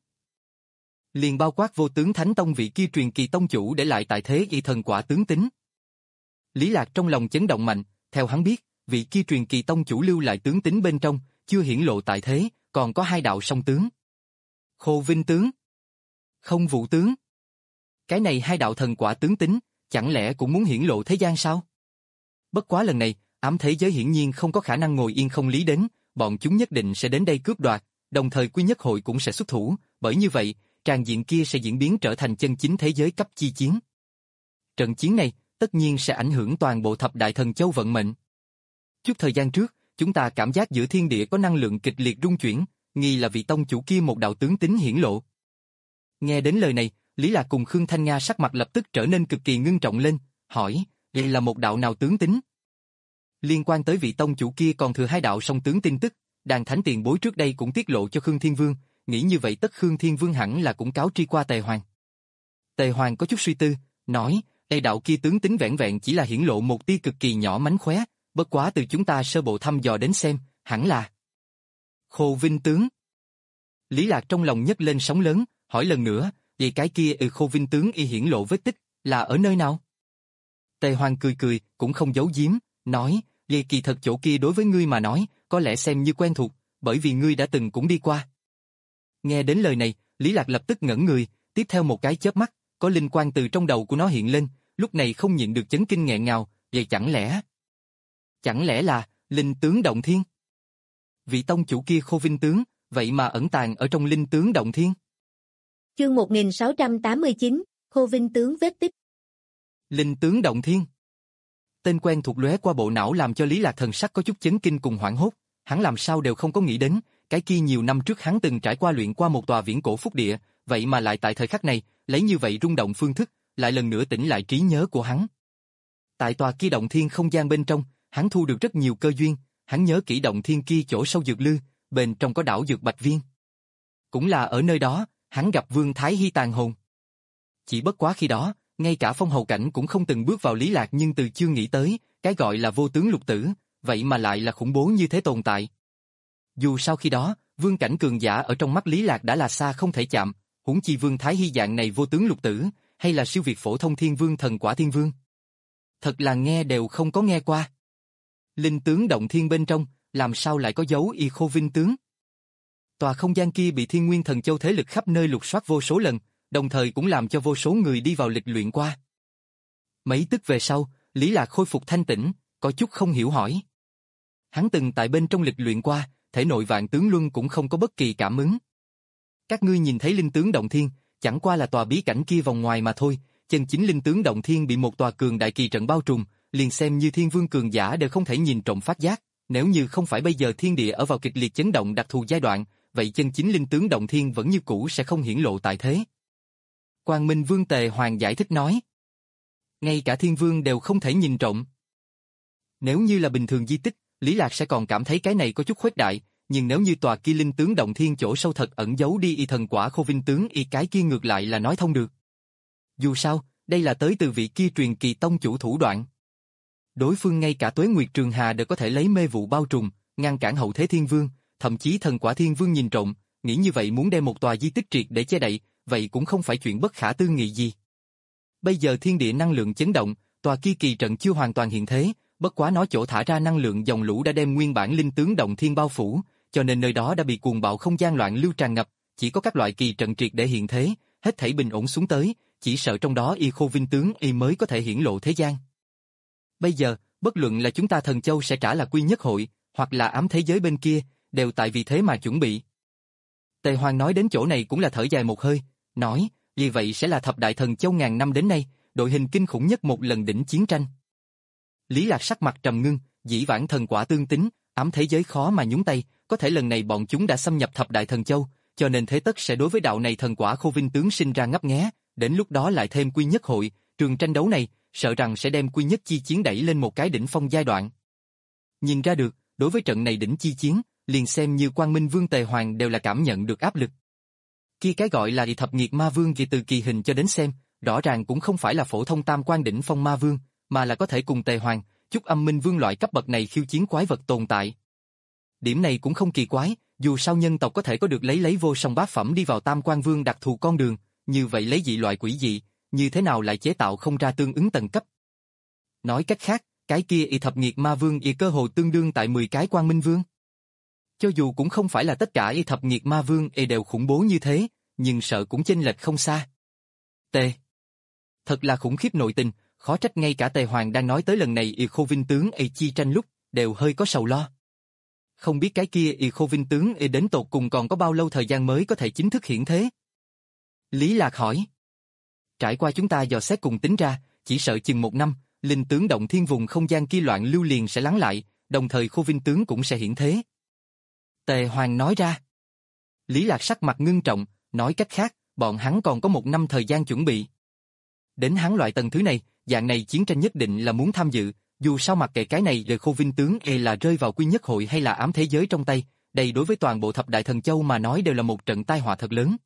liền bao quát Vô Tướng Thánh Tông vị kia truyền kỳ tông chủ để lại tại thế y thần quả tướng tính. Lý Lạc trong lòng chấn động mạnh, theo hắn biết, vị kia truyền kỳ tông chủ lưu lại tướng tính bên trong, chưa hiển lộ tại thế, còn có hai đạo song tướng. Khô Vinh tướng, Không Vũ tướng. Cái này hai đạo thần quả tướng tính, chẳng lẽ cũng muốn hiển lộ thế gian sao? Bất quá lần này, ám thế giới hiển nhiên không có khả năng ngồi yên không lý đến, bọn chúng nhất định sẽ đến đây cướp đoạt, đồng thời Quy Nhất Hội cũng sẽ xuất thủ, bởi như vậy, tràng diện kia sẽ diễn biến trở thành chân chính thế giới cấp chi chiến. Trận chiến này, tất nhiên sẽ ảnh hưởng toàn bộ thập đại thần châu vận mệnh. Chút thời gian trước, chúng ta cảm giác giữa thiên địa có năng lượng kịch liệt rung chuyển, nghi là vị tông chủ kia một đạo tướng tính hiển lộ. Nghe đến lời này, Lý Lạc cùng Khương Thanh Nga sắc mặt lập tức trở nên cực kỳ ngưng trọng lên, hỏi, đây là một đạo nào tướng tính? Liên quan tới vị tông chủ kia còn thừa hai đạo song tướng tin tức, Đàn Thánh tiền bối trước đây cũng tiết lộ cho Khương Thiên Vương, nghĩ như vậy tất Khương Thiên Vương hẳn là cũng cáo tri qua Tề Hoàng. Tề Hoàng có chút suy tư, nói, đây đạo kia tướng tính vẹn vẹn chỉ là hiển lộ một tia cực kỳ nhỏ mánh khóe, bất quá từ chúng ta sơ bộ thăm dò đến xem, hẳn là Khô Vinh tướng. Lý Lạc trong lòng nhấc lên sóng lớn, hỏi lần nữa, vậy cái kia ừ Khô Vinh tướng y hiển lộ vết tích, là ở nơi nào? Tề Hoàng cười cười, cũng không giấu giếm, nói, vậy kỳ thật chỗ kia đối với ngươi mà nói, có lẽ xem như quen thuộc, bởi vì ngươi đã từng cũng đi qua. Nghe đến lời này, Lý Lạc lập tức ngẩn người, tiếp theo một cái chớp mắt, có linh quang từ trong đầu của nó hiện lên, lúc này không nhịn được chấn kinh nghẹn ngào, vậy chẳng lẽ... Chẳng lẽ là, linh tướng động thiên? Vị tông chủ kia Khô Vinh tướng, vậy mà ẩn tàng ở trong linh tướng động thiên? Chương một nghìn sáu trăm tám mươi chín, Khô Vinh tướng vết tích. Linh tướng động thiên. Tên quen thuộc lóe qua bộ não làm cho Lý Lạc thần sắc có chút chấn kinh cùng hoảng hốt, hắn làm sao đều không có nghĩ đến, cái kia nhiều năm trước hắn từng trải qua luyện qua một tòa viễn cổ phúc địa, vậy mà lại tại thời khắc này, lấy như vậy rung động phương thức, lại lần nữa tỉnh lại trí nhớ của hắn. Tại tòa kia động thiên không gian bên trong, hắn thu được rất nhiều cơ duyên, hắn nhớ kỹ động thiên kia chỗ sâu dược lư, bên trong có đảo dược bạch viên. Cũng là ở nơi đó, hắn gặp Vương Thái Hy tàn hồn. Chỉ bất quá khi đó, ngay cả phong hầu cảnh cũng không từng bước vào Lý Lạc nhưng từ chưa nghĩ tới, cái gọi là vô tướng lục tử, vậy mà lại là khủng bố như thế tồn tại. Dù sau khi đó, vương cảnh cường giả ở trong mắt Lý Lạc đã là xa không thể chạm, huống chi Vương Thái Hy dạng này vô tướng lục tử, hay là siêu việt phổ thông thiên vương thần quả thiên vương. Thật là nghe đều không có nghe qua. Linh tướng động thiên bên trong, làm sao lại có dấu y Khô Vinh tướng? Tòa không gian kia bị Thiên Nguyên Thần Châu thế lực khắp nơi lục soát vô số lần, đồng thời cũng làm cho vô số người đi vào lịch luyện qua. Mấy tức về sau, Lý Lạc khôi phục thanh tĩnh, có chút không hiểu hỏi. Hắn từng tại bên trong lịch luyện qua, thể nội vạn tướng luân cũng không có bất kỳ cảm ứng. Các ngươi nhìn thấy linh tướng động thiên, chẳng qua là tòa bí cảnh kia vòng ngoài mà thôi, chân chính linh tướng động thiên bị một tòa cường đại kỳ trận bao trùm, liền xem như thiên vương cường giả đều không thể nhìn trộm phát giác, nếu như không phải bây giờ thiên địa ở vào kịch liệt chấn động đặc thù giai đoạn, vậy chân chính linh tướng động thiên vẫn như cũ sẽ không hiển lộ tại thế. Quang Minh Vương Tề Hoàng giải thích nói. Ngay cả thiên vương đều không thể nhìn trộm. Nếu như là bình thường di tích, Lý Lạc sẽ còn cảm thấy cái này có chút khuếch đại, nhưng nếu như tòa kia linh tướng động thiên chỗ sâu thật ẩn giấu đi y thần quả Khô Vinh tướng y cái kia ngược lại là nói thông được. Dù sao, đây là tới từ vị kia truyền kỳ tông chủ thủ đoạn. Đối phương ngay cả Tuế Nguyệt Trường Hà đều có thể lấy mê vụ bao trùm, ngăn cản hậu thế thiên vương, thậm chí thần quả thiên vương nhìn trộm, nghĩ như vậy muốn đem một tòa di tích triệt để che đậy, vậy cũng không phải chuyện bất khả tư nghị gì. Bây giờ thiên địa năng lượng chấn động, tòa kia kỳ trận chưa hoàn toàn hiện thế, bất quá nó chỗ thả ra năng lượng dòng lũ đã đem nguyên bản linh tướng động thiên bao phủ, cho nên nơi đó đã bị cuồng bạo không gian loạn lưu tràn ngập, chỉ có các loại kỳ trận triệt để hiện thế, hết thảy bình ổn xuống tới, chỉ sợ trong đó y Khô Vinh tướng y mới có thể hiển lộ thế gian. Bây giờ, bất luận là chúng ta Thần Châu sẽ trả là Quy Nhất Hội, hoặc là ám thế giới bên kia, đều tại vì thế mà chuẩn bị. Tề Hoàng nói đến chỗ này cũng là thở dài một hơi, nói, vì vậy sẽ là thập đại Thần Châu ngàn năm đến nay, đội hình kinh khủng nhất một lần đỉnh chiến tranh. Lý Lạc sắc mặt trầm ngưng, dĩ vãng thần quả tương tính, ám thế giới khó mà nhúng tay, có thể lần này bọn chúng đã xâm nhập thập đại Thần Châu, cho nên thế tất sẽ đối với đạo này thần quả Khô Vinh tướng sinh ra ngấp nghé, đến lúc đó lại thêm Quy Nhất Hội, trường tranh đấu này, sợ rằng sẽ đem Quy Nhất chi chiến đẩy lên một cái đỉnh phong giai đoạn. Nhìn ra được, đối với trận này đỉnh chi chiến, liền xem như Quang Minh Vương Tề Hoàng đều là cảm nhận được áp lực. Kia cái gọi là đi thập nghiệt ma vương vì từ kỳ hình cho đến xem, rõ ràng cũng không phải là phổ thông tam quan đỉnh phong ma vương, mà là có thể cùng Tề Hoàng, Chúc Âm Minh Vương loại cấp bậc này khiêu chiến quái vật tồn tại. Điểm này cũng không kỳ quái, dù sao nhân tộc có thể có được lấy lấy vô song bát phẩm đi vào tam quan vương đặc thù con đường, như vậy lấy dị loại quỷ dị, như thế nào lại chế tạo không ra tương ứng tầng cấp. Nói cách khác, cái kia y thập nghiệt ma vương y cơ hồ tương đương tại mười cái Quang Minh Vương. Cho dù cũng không phải là tất cả y thập nghiệt ma vương y đều khủng bố như thế, nhưng sợ cũng chênh lệch không xa. T. Thật là khủng khiếp nội tình, khó trách ngay cả Tề Hoàng đang nói tới lần này y Khô Vinh tướng y chi tranh lúc, đều hơi có sầu lo. Không biết cái kia y Khô Vinh tướng y đến tột cùng còn có bao lâu thời gian mới có thể chính thức hiển thế? Lý Lạc hỏi. Trải qua chúng ta dò xét cùng tính ra, chỉ sợ chừng một năm, linh tướng động thiên vùng không gian kia loạn lưu liền sẽ lắng lại, đồng thời Khô Vinh tướng cũng sẽ hiển thế. Tề Hoàng nói ra. Lý Lạc sắc mặt ngưng trọng, nói cách khác, bọn hắn còn có một năm thời gian chuẩn bị. Đến hắn loại tầng thứ này, dạng này chiến tranh nhất định là muốn tham dự, dù sao mặc kệ cái này lời Khô Vinh tướng e là rơi vào Quy Nhất Hội hay là ám thế giới trong tay, đây đối với toàn bộ thập đại Thần Châu mà nói đều là một trận tai họa thật lớn.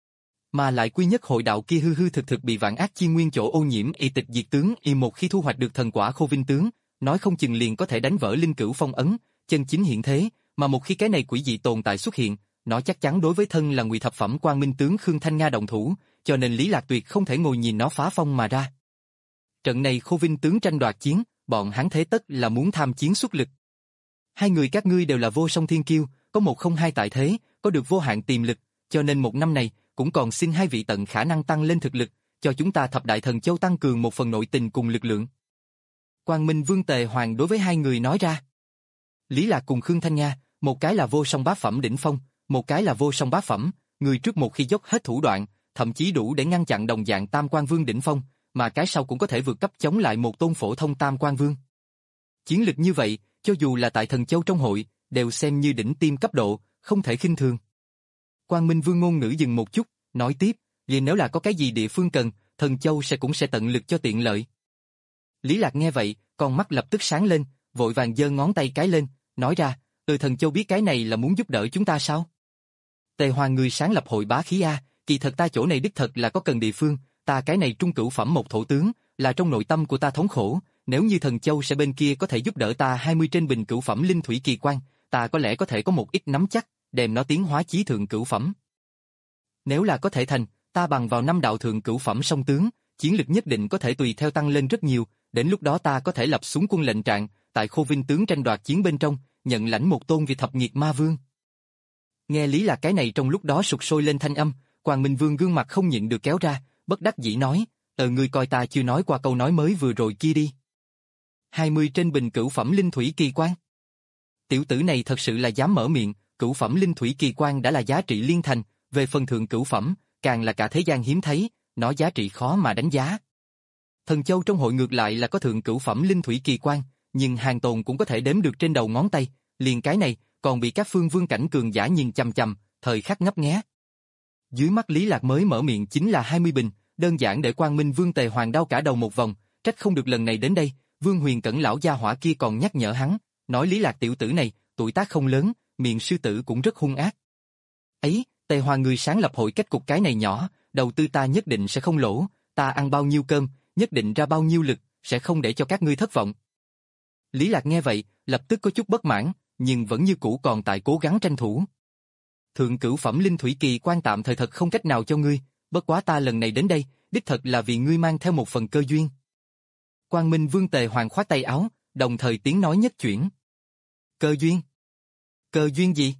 Mà lại Quy Nhất Hội đạo kia hư hư thực thực bị vạn ác chi nguyên chỗ ô nhiễm y tịch diệt tướng y một khi thu hoạch được thần quả Khô Vinh tướng, nói không chừng liền có thể đánh vỡ linh cửu phong ấn, chân chính hiện thế, mà một khi cái này quỷ dị tồn tại xuất hiện, nó chắc chắn đối với thân là Ngụy thập phẩm Quang Minh tướng Khương Thanh Nga động thủ, cho nên Lý Lạc tuyệt không thể ngồi nhìn nó phá phong mà ra. Trận này Khô Vinh tướng tranh đoạt chiến, bọn hắn thế tất là muốn tham chiến xuất lực. Hai người các ngươi đều là vô song thiên kiêu, có một không hai tại thế, có được vô hạn tiềm lực, cho nên một năm này, cũng còn xin hai vị tận khả năng tăng lên thực lực, cho chúng ta thập đại thần châu tăng cường một phần nội tình cùng lực lượng. Quang Minh Vương Tề Hoàng đối với hai người nói ra. Lý Lạc cùng Khương Thanh Nga, một cái là vô song bá phẩm đỉnh phong, một cái là vô song bá phẩm, người trước một khi dốc hết thủ đoạn, thậm chí đủ để ngăn chặn đồng dạng Tam Quan Vương đỉnh phong, mà cái sau cũng có thể vượt cấp chống lại một tôn phổ thông Tam Quan Vương. Chiến lực như vậy, cho dù là tại thần châu trong hội, đều xem như đỉnh tiêm cấp độ, không thể khinh thường. Quang Minh Vương ngôn ngữ dừng một chút, nói tiếp, vì nếu là có cái gì địa phương cần, thần châu sẽ cũng sẽ tận lực cho tiện lợi. Lý Lạc nghe vậy, con mắt lập tức sáng lên, vội vàng giơ ngón tay cái lên, nói ra, từ thần châu biết cái này là muốn giúp đỡ chúng ta sao? Tề Hoàng người sáng lập hội bá khí A, kỳ thật ta chỗ này đích thật là có cần địa phương, ta cái này trung cửu phẩm một thổ tướng, là trong nội tâm của ta thống khổ, nếu như thần châu sẽ bên kia có thể giúp đỡ ta hai mươi trên bình cửu phẩm linh thủy kỳ quan, ta có lẽ có thể có một ít nắm chắc, đem nó tiến hóa chí thượng cửu phẩm. Nếu là có thể thành, ta bằng vào năm đạo thượng cửu phẩm song tướng, chiến lực nhất định có thể tùy theo tăng lên rất nhiều, đến lúc đó ta có thể lập xuống quân lệnh trạng, tại Khô Vinh tướng tranh đoạt chiến bên trong, nhận lãnh một tôn vị thập nghiệt ma vương. Nghe Lý Lạc cái này trong lúc đó sục sôi lên thanh âm, Quang Minh Vương gương mặt không nhịn được kéo ra, bất đắc dĩ nói, ờ ngươi coi ta chưa nói qua câu nói mới vừa rồi kia đi. hai mươi trên bình cửu phẩm linh thủy kỳ quan. Tiểu tử này thật sự là dám mở miệng, cửu phẩm linh thủy kỳ quan đã là giá trị liên thành, về phần thượng cửu phẩm, càng là cả thế gian hiếm thấy, nó giá trị khó mà đánh giá. Thần châu trong hội ngược lại là có thượng cửu phẩm linh thủy kỳ quan, nhưng hàng tồn cũng có thể đếm được trên đầu ngón tay, liền cái này, còn bị các phương vương cảnh cường giả nhìn chằm chằm, thời khắc ngấp nghé. Dưới mắt Lý Lạc mới mở miệng chính là hai mươi bình, đơn giản để Quang Minh Vương Tề Hoàng đau cả đầu một vòng, trách không được lần này đến đây, Vương Huyền Cẩn lão gia hỏa kia còn nhắc nhở hắn, nói Lý Lạc tiểu tử này, tuổi tác không lớn, miệng sư tử cũng rất hung ác. Ấy, Tề Hoàng người sáng lập hội kết cục cái này nhỏ, đầu tư ta nhất định sẽ không lỗ, ta ăn bao nhiêu cơm, nhất định ra bao nhiêu lực, sẽ không để cho các ngươi thất vọng. Lý Lạc nghe vậy, lập tức có chút bất mãn, nhưng vẫn như cũ còn tại cố gắng tranh thủ. Thượng cửu phẩm linh thủy kỳ quan tạm thời thật không cách nào cho ngươi, bất quá ta lần này đến đây, đích thật là vì ngươi mang theo một phần cơ duyên. Quang Minh Vương Tề Hoàng khoát tay áo, đồng thời tiếng nói nhất chuyển. Cơ duyên? Cơ duyên gì?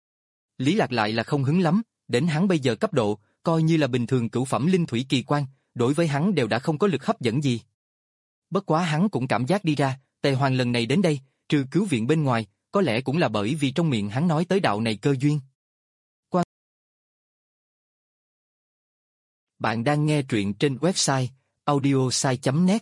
Lý Lạc lại là không hứng lắm, đến hắn bây giờ cấp độ, coi như là bình thường cửu phẩm linh thủy kỳ quan, đối với hắn đều đã không có lực hấp dẫn gì. Bất quá hắn cũng cảm giác đi ra, Tề Hoàng lần này đến đây, trừ cứu viện bên ngoài, có lẽ cũng là bởi vì trong miệng hắn nói tới đạo này cơ duyên. Quan... Bạn đang nghe truyện trên website audiosai chấm net.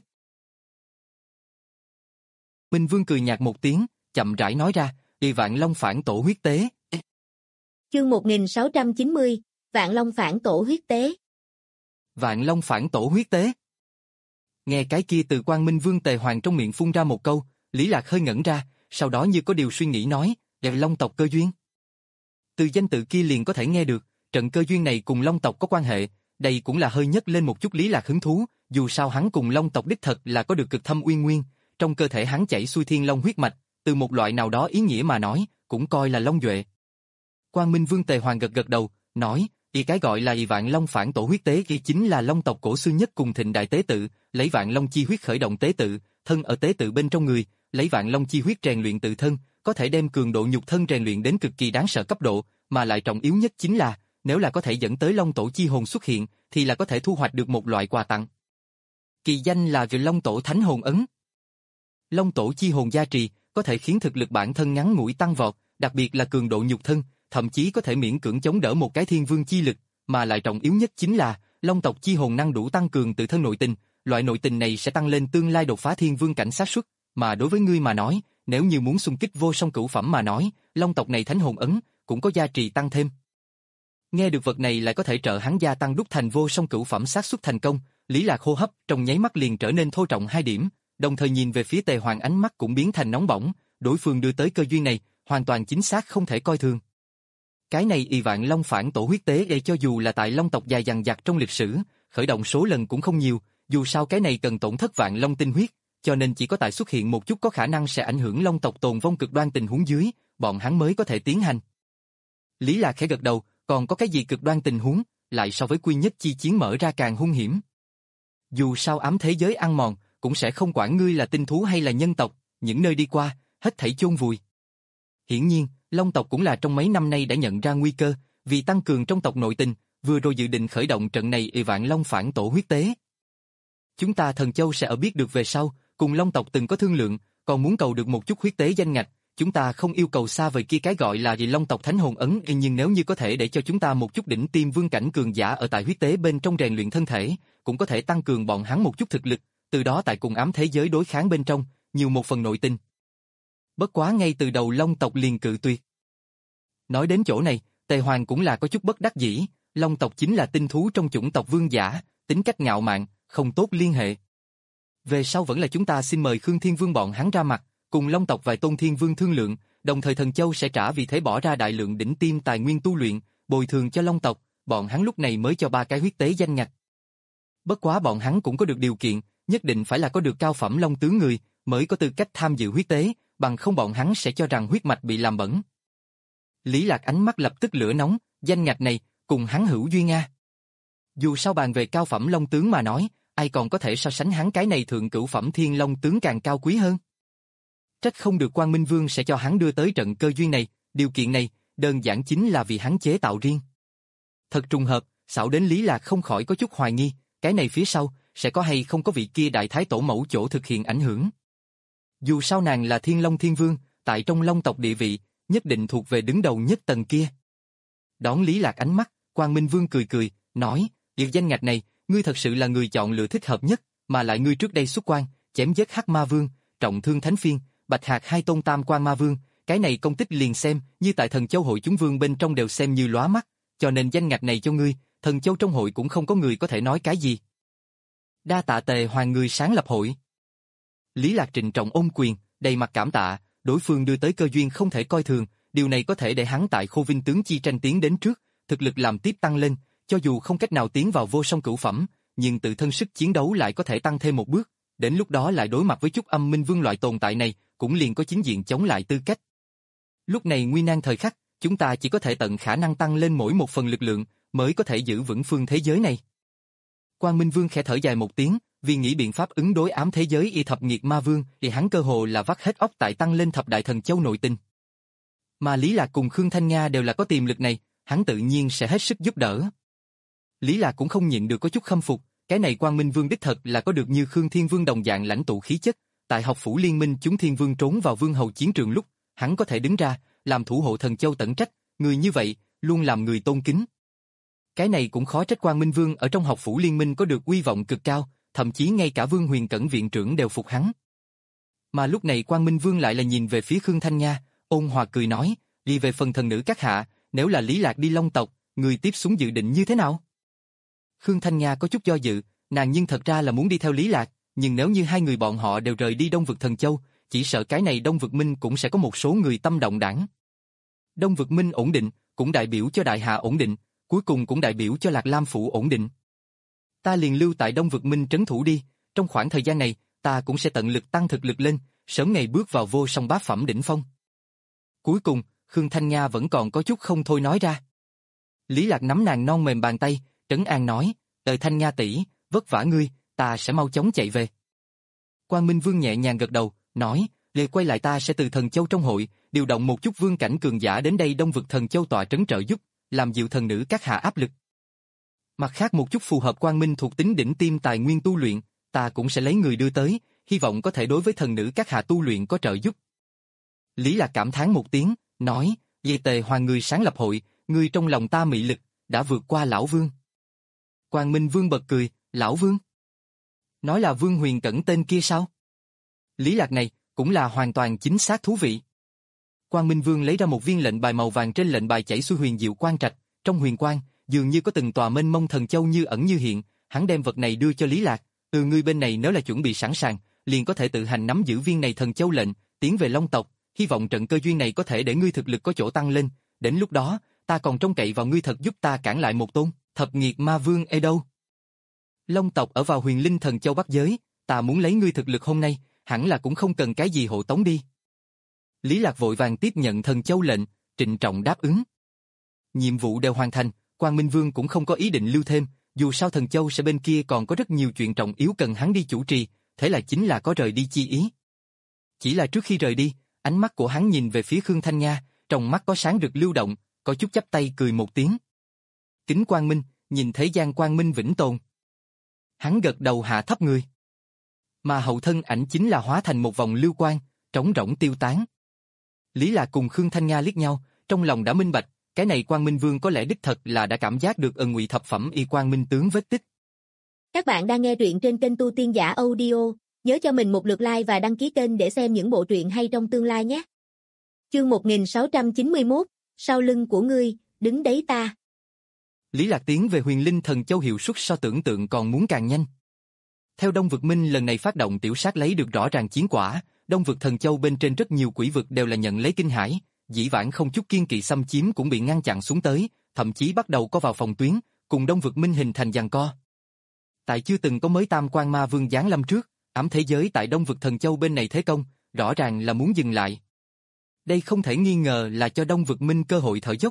Minh Vương cười nhạt một tiếng, chậm rãi nói ra, "Đi Vạn Long phản tổ huyết tế." Chương một nghìn sáu trăm chín mươi, Vạn Long phản tổ huyết tế. Vạn Long phản tổ huyết tế. Nghe cái kia từ Quang Minh Vương Tề Hoàng trong miệng phun ra một câu, Lý Lạc hơi ngẩn ra, sau đó như có điều suy nghĩ nói, "Vậy Long tộc cơ duyên?" Từ danh tự kia liền có thể nghe được, trận cơ duyên này cùng Long tộc có quan hệ, đây cũng là hơi nhấc lên một chút Lý Lạc hứng thú, dù sao hắn cùng Long tộc đích thật là có được cực thâm uyên nguyên, trong cơ thể hắn chảy xuôi thiên long huyết mạch, từ một loại nào đó ý nghĩa mà nói, cũng coi là long duệ. Quang Minh Vương Tề Hoàng gật gật đầu, nói, "Y cái gọi là Y Vạn Long phản tổ huyết tế kia chính là Long tộc cổ xưa nhất cùng thịnh đại tế tự, lấy Vạn Long chi huyết khởi động tế tự, thân ở tế tự bên trong người, lấy Vạn Long chi huyết rèn luyện tự thân, có thể đem cường độ nhục thân rèn luyện đến cực kỳ đáng sợ cấp độ, mà lại trọng yếu nhất chính là, nếu là có thể dẫn tới Long tổ chi hồn xuất hiện, thì là có thể thu hoạch được một loại quà tặng. Kỳ danh là Vị Long tổ Thánh hồn ấn. Long tổ chi hồn gia trì, có thể khiến thực lực bản thân ngắn ngủi tăng vọt, đặc biệt là cường độ nhục thân, thậm chí có thể miễn cưỡng chống đỡ một cái thiên vương chi lực, mà lại trọng yếu nhất chính là, Long tộc chi hồn năng đủ tăng cường tự thân nội tình, loại nội tình này sẽ tăng lên tương lai đột phá thiên vương cảnh xác suất, mà đối với ngươi mà nói, nếu như muốn xung kích vô song cửu phẩm mà nói, Long tộc này thánh hồn ấn cũng có gia trì tăng thêm. Nghe được vật này lại có thể trợ hắn gia tăng đúc thành vô song cửu phẩm xác suất thành công, Lý Lạc hô hấp trong nháy mắt liền trở nên thô trọng hai điểm, đồng thời nhìn về phía Tề Hoàng ánh mắt cũng biến thành nóng bỏng, đối phương đưa tới cơ duyên này, hoàn toàn chính xác không thể coi thường. Cái này Y Vạn Long phản tổ huyết tế để cho dù là tại Long tộc dài dằng dặc trong lịch sử, khởi động số lần cũng không nhiều, dù sao cái này cần tổn thất vạn long tinh huyết, cho nên chỉ có tại xuất hiện một chút có khả năng sẽ ảnh hưởng Long tộc tồn vong cực đoan tình huống dưới, bọn hắn mới có thể tiến hành. Lý Lạc khẽ gật đầu, còn có cái gì cực đoan tình huống, lại so với quy nhất chi chiến mở ra càng hung hiểm. Dù sao ám thế giới ăn mòn, cũng sẽ không quản ngươi là tinh thú hay là nhân tộc, những nơi đi qua, hết thảy chôn vùi. Hiển nhiên, Long tộc cũng là trong mấy năm nay đã nhận ra nguy cơ, vì tăng cường trong tộc nội tình, vừa rồi dự định khởi động trận này ỷ Vạn Long phản tổ huyết tế. Chúng ta Thần Châu sẽ ở biết được về sau, cùng Long tộc từng có thương lượng, còn muốn cầu được một chút huyết tế danh ngạch, chúng ta không yêu cầu xa vời kia cái gọi là gì Long tộc thánh hồn ấn, nhưng nếu như có thể để cho chúng ta một chút đỉnh tiêm vương cảnh cường giả ở tại huyết tế bên trong rèn luyện thân thể, cũng có thể tăng cường bọn hắn một chút thực lực, từ đó tại cùng ám thế giới đối kháng bên trong, nhiều một phần nội tình. Bất quá ngay từ đầu Long tộc liền cự tuyệt. Nói đến chỗ này, Tề Hoàng cũng là có chút bất đắc dĩ, Long tộc chính là tinh thú trong chủng tộc vương giả, tính cách ngạo mạn, không tốt liên hệ. Về sau vẫn là chúng ta xin mời Khương Thiên Vương bọn hắn ra mặt, cùng Long tộc vài tôn thiên vương thương lượng, đồng thời Thần Châu sẽ trả vì thế bỏ ra đại lượng đỉnh tiêm tài nguyên tu luyện, bồi thường cho Long tộc, bọn hắn lúc này mới cho ba cái huyết tế danh ngạch. Bất quá bọn hắn cũng có được điều kiện, nhất định phải là có được cao phẩm Long tướng người, mới có tư cách tham dự huyết tế, bằng không bọn hắn sẽ cho rằng huyết mạch bị làm bẩn. Lý Lạc ánh mắt lập tức lửa nóng, danh ngạch này, cùng hắn hữu duyên a. Dù sao bàn về cao phẩm Long tướng mà nói, ai còn có thể so sánh hắn cái này thượng cửu phẩm Thiên Long tướng càng cao quý hơn. Trách không được Quang Minh Vương sẽ cho hắn đưa tới trận cơ duyên này, điều kiện này, đơn giản chính là vì hắn chế tạo riêng. Thật trùng hợp, xảo đến Lý Lạc không khỏi có chút hoài nghi, cái này phía sau, sẽ có hay không có vị kia đại thái tổ mẫu chỗ thực hiện ảnh hưởng. Dù sao nàng là Thiên Long Thiên Vương, tại trong Long tộc địa vị, nhất định thuộc về đứng đầu nhất tầng kia. Đón Lý Lạc ánh mắt, Quang Minh Vương cười cười, nói, việc danh ngạch này, ngươi thật sự là người chọn lựa thích hợp nhất, mà lại ngươi trước đây xuất quan, chém giết Hắc Ma Vương, trọng thương Thánh Phiên, Bạch Hạc hai tôn Tam Quan Ma Vương, cái này công tích liền xem, như tại Thần Châu hội chúng vương bên trong đều xem như lóa mắt, cho nên danh ngạch này cho ngươi, Thần Châu trong hội cũng không có người có thể nói cái gì. Đa tạ Tề Hoàng người sáng lập hội. Lý Lạc trịnh trọng ôm quyền, đầy mặt cảm tạ, đối phương đưa tới cơ duyên không thể coi thường, điều này có thể để hắn tại Khô Vinh tướng chi tranh tiến đến trước, thực lực làm tiếp tăng lên, cho dù không cách nào tiến vào vô song cửu phẩm, nhưng tự thân sức chiến đấu lại có thể tăng thêm một bước, đến lúc đó lại đối mặt với chút Âm Minh Vương loại tồn tại này, cũng liền có chính diện chống lại tư cách. Lúc này nguy nan thời khắc, chúng ta chỉ có thể tận khả năng tăng lên mỗi một phần lực lượng, mới có thể giữ vững phương thế giới này. Quang Minh Vương khẽ thở dài một tiếng, vì nghĩ biện pháp ứng đối ám thế giới y thập nghiệt ma vương, thì hắn cơ hồ là vắt hết óc tại tăng lên thập đại thần châu nội tình. Mà Lý Lạc cùng Khương Thanh Nga đều là có tiềm lực này, hắn tự nhiên sẽ hết sức giúp đỡ. Lý Lạc cũng không nhịn được có chút khâm phục, cái này Quang Minh Vương đích thật là có được như Khương Thiên Vương đồng dạng lãnh tụ khí chất, tại học phủ liên minh chúng Thiên Vương trốn vào vương hầu chiến trường lúc, hắn có thể đứng ra, làm thủ hộ thần châu tận trách, người như vậy, luôn làm người tôn kính. Cái này cũng khó trách Quang Minh Vương ở trong học phủ liên minh có được uy vọng cực cao, thậm chí ngay cả Vương Huyền Cẩn viện trưởng đều phục hắn. Mà lúc này Quang Minh Vương lại là nhìn về phía Khương Thanh Nga, ôn hòa cười nói, đi về phần thần nữ các hạ, nếu là Lý Lạc đi Long tộc, người tiếp xuống dự định như thế nào? Khương Thanh Nga có chút do dự, nàng nhưng thật ra là muốn đi theo Lý Lạc, nhưng nếu như hai người bọn họ đều rời đi Đông vực Thần Châu, chỉ sợ cái này Đông vực Minh cũng sẽ có một số người tâm động đảng. Đông vực Minh ổn định, cũng đại biểu cho Đại Hạ ổn định, cuối cùng cũng đại biểu cho Lạc Lam phủ ổn định. Ta liền lưu tại Đông vực Minh trấn thủ đi, trong khoảng thời gian này, ta cũng sẽ tận lực tăng thực lực lên, sớm ngày bước vào vô song bát phẩm đỉnh phong. Cuối cùng, Khương Thanh Nga vẫn còn có chút không thôi nói ra. Lý Lạc nắm nàng non mềm bàn tay, trấn an nói, "Tề Thanh Nga tỷ, vất vả ngươi, ta sẽ mau chóng chạy về." Quang Minh Vương nhẹ nhàng gật đầu, nói, "Lệ quay lại ta sẽ từ Thần Châu trong hội, điều động một chút vương cảnh cường giả đến đây Đông vực Thần Châu tọa trấn trợ giúp, làm dịu thần nữ các hạ áp lực. Mặt khác một chút phù hợp Quang Minh thuộc tính đỉnh tiêm tài nguyên tu luyện, ta cũng sẽ lấy người đưa tới, hy vọng có thể đối với thần nữ các hạ tu luyện có trợ giúp." Lý Lạc cảm thán một tiếng, nói, "Về Tề Hoàng người sáng lập hội, người trong lòng ta mị lực, đã vượt qua lão Vương." Quang Minh Vương bật cười, "Lão Vương? Nói là Vương Huyền Cẩn tên kia sao?" Lý Lạc này, cũng là hoàn toàn chính xác thú vị. Quang Minh Vương lấy ra một viên lệnh bài màu vàng, trên lệnh bài chảy xuôi huyền diệu quang trạch, trong huyền quang, dường như có từng tòa mênh mông thần châu như ẩn như hiện, hắn đem vật này đưa cho Lý Lạc, "Từ ngươi bên này nếu là chuẩn bị sẵn sàng, liền có thể tự hành nắm giữ viên này thần châu lệnh, tiến về Long tộc, hy vọng trận cơ duyên này có thể để ngươi thực lực có chỗ tăng lên, đến lúc đó, ta còn trông cậy vào ngươi thật giúp ta cản lại một tôn thập nghiệt ma vương ở đâu. Long tộc ở vào huyền linh thần châu Bắc giới, ta muốn lấy ngươi thực lực hôm nay, hẳn là cũng không cần cái gì hộ tống đi." Lý Lạc vội vàng tiếp nhận thần châu lệnh, trịnh trọng đáp ứng. Nhiệm vụ đều hoàn thành, Quang Minh Vương cũng không có ý định lưu thêm, dù sao thần châu sẽ bên kia còn có rất nhiều chuyện trọng yếu cần hắn đi chủ trì, thế là chính là có rời đi chi ý. Chỉ là trước khi rời đi, ánh mắt của hắn nhìn về phía Khương Thanh Nga, trong mắt có sáng rực lưu động, có chút chắp tay cười một tiếng. "Kính Quang Minh, nhìn thế gian quang minh vĩnh tồn. Hắn gật đầu hạ thấp người. Mà hậu thân ảnh chính là hóa thành một vòng lưu quang, trống rỗng tiêu tán. Lý Lạc cùng Khương Thanh Nga liếc nhau, trong lòng đã minh bạch, cái này Quang Minh Vương có lẽ đích thật là đã cảm giác được ân ngụy thập phẩm y Quang Minh tướng vết tích. Các bạn đang nghe truyện trên kênh Tu Tiên Giả Audio, nhớ cho mình một lượt like và đăng ký kênh để xem những bộ truyện hay trong tương lai nhé. Chương một nghìn sáu trăm chín mươi mốt, sau lưng của ngươi, đứng đấy ta. Lý Lạc tiến về Huyền Linh Thần Châu hiệu suất so tưởng tượng còn muốn càng nhanh. Theo Đông Vực Minh lần này phát động tiểu sát lấy được rõ ràng chiến quả, Đông Vực Thần Châu bên trên rất nhiều quỷ vực đều là nhận lấy kinh hãi, dĩ vãng không chút kiên kỵ xâm chiếm cũng bị ngăn chặn xuống tới, thậm chí bắt đầu có vào phòng tuyến, cùng Đông Vực Minh hình thành giằng co. Tại chưa từng có mới Tam Quan Ma Vương giáng lâm trước, ám thế giới tại Đông Vực Thần Châu bên này thế công, rõ ràng là muốn dừng lại. Đây không thể nghi ngờ là cho Đông Vực Minh cơ hội thở dốc.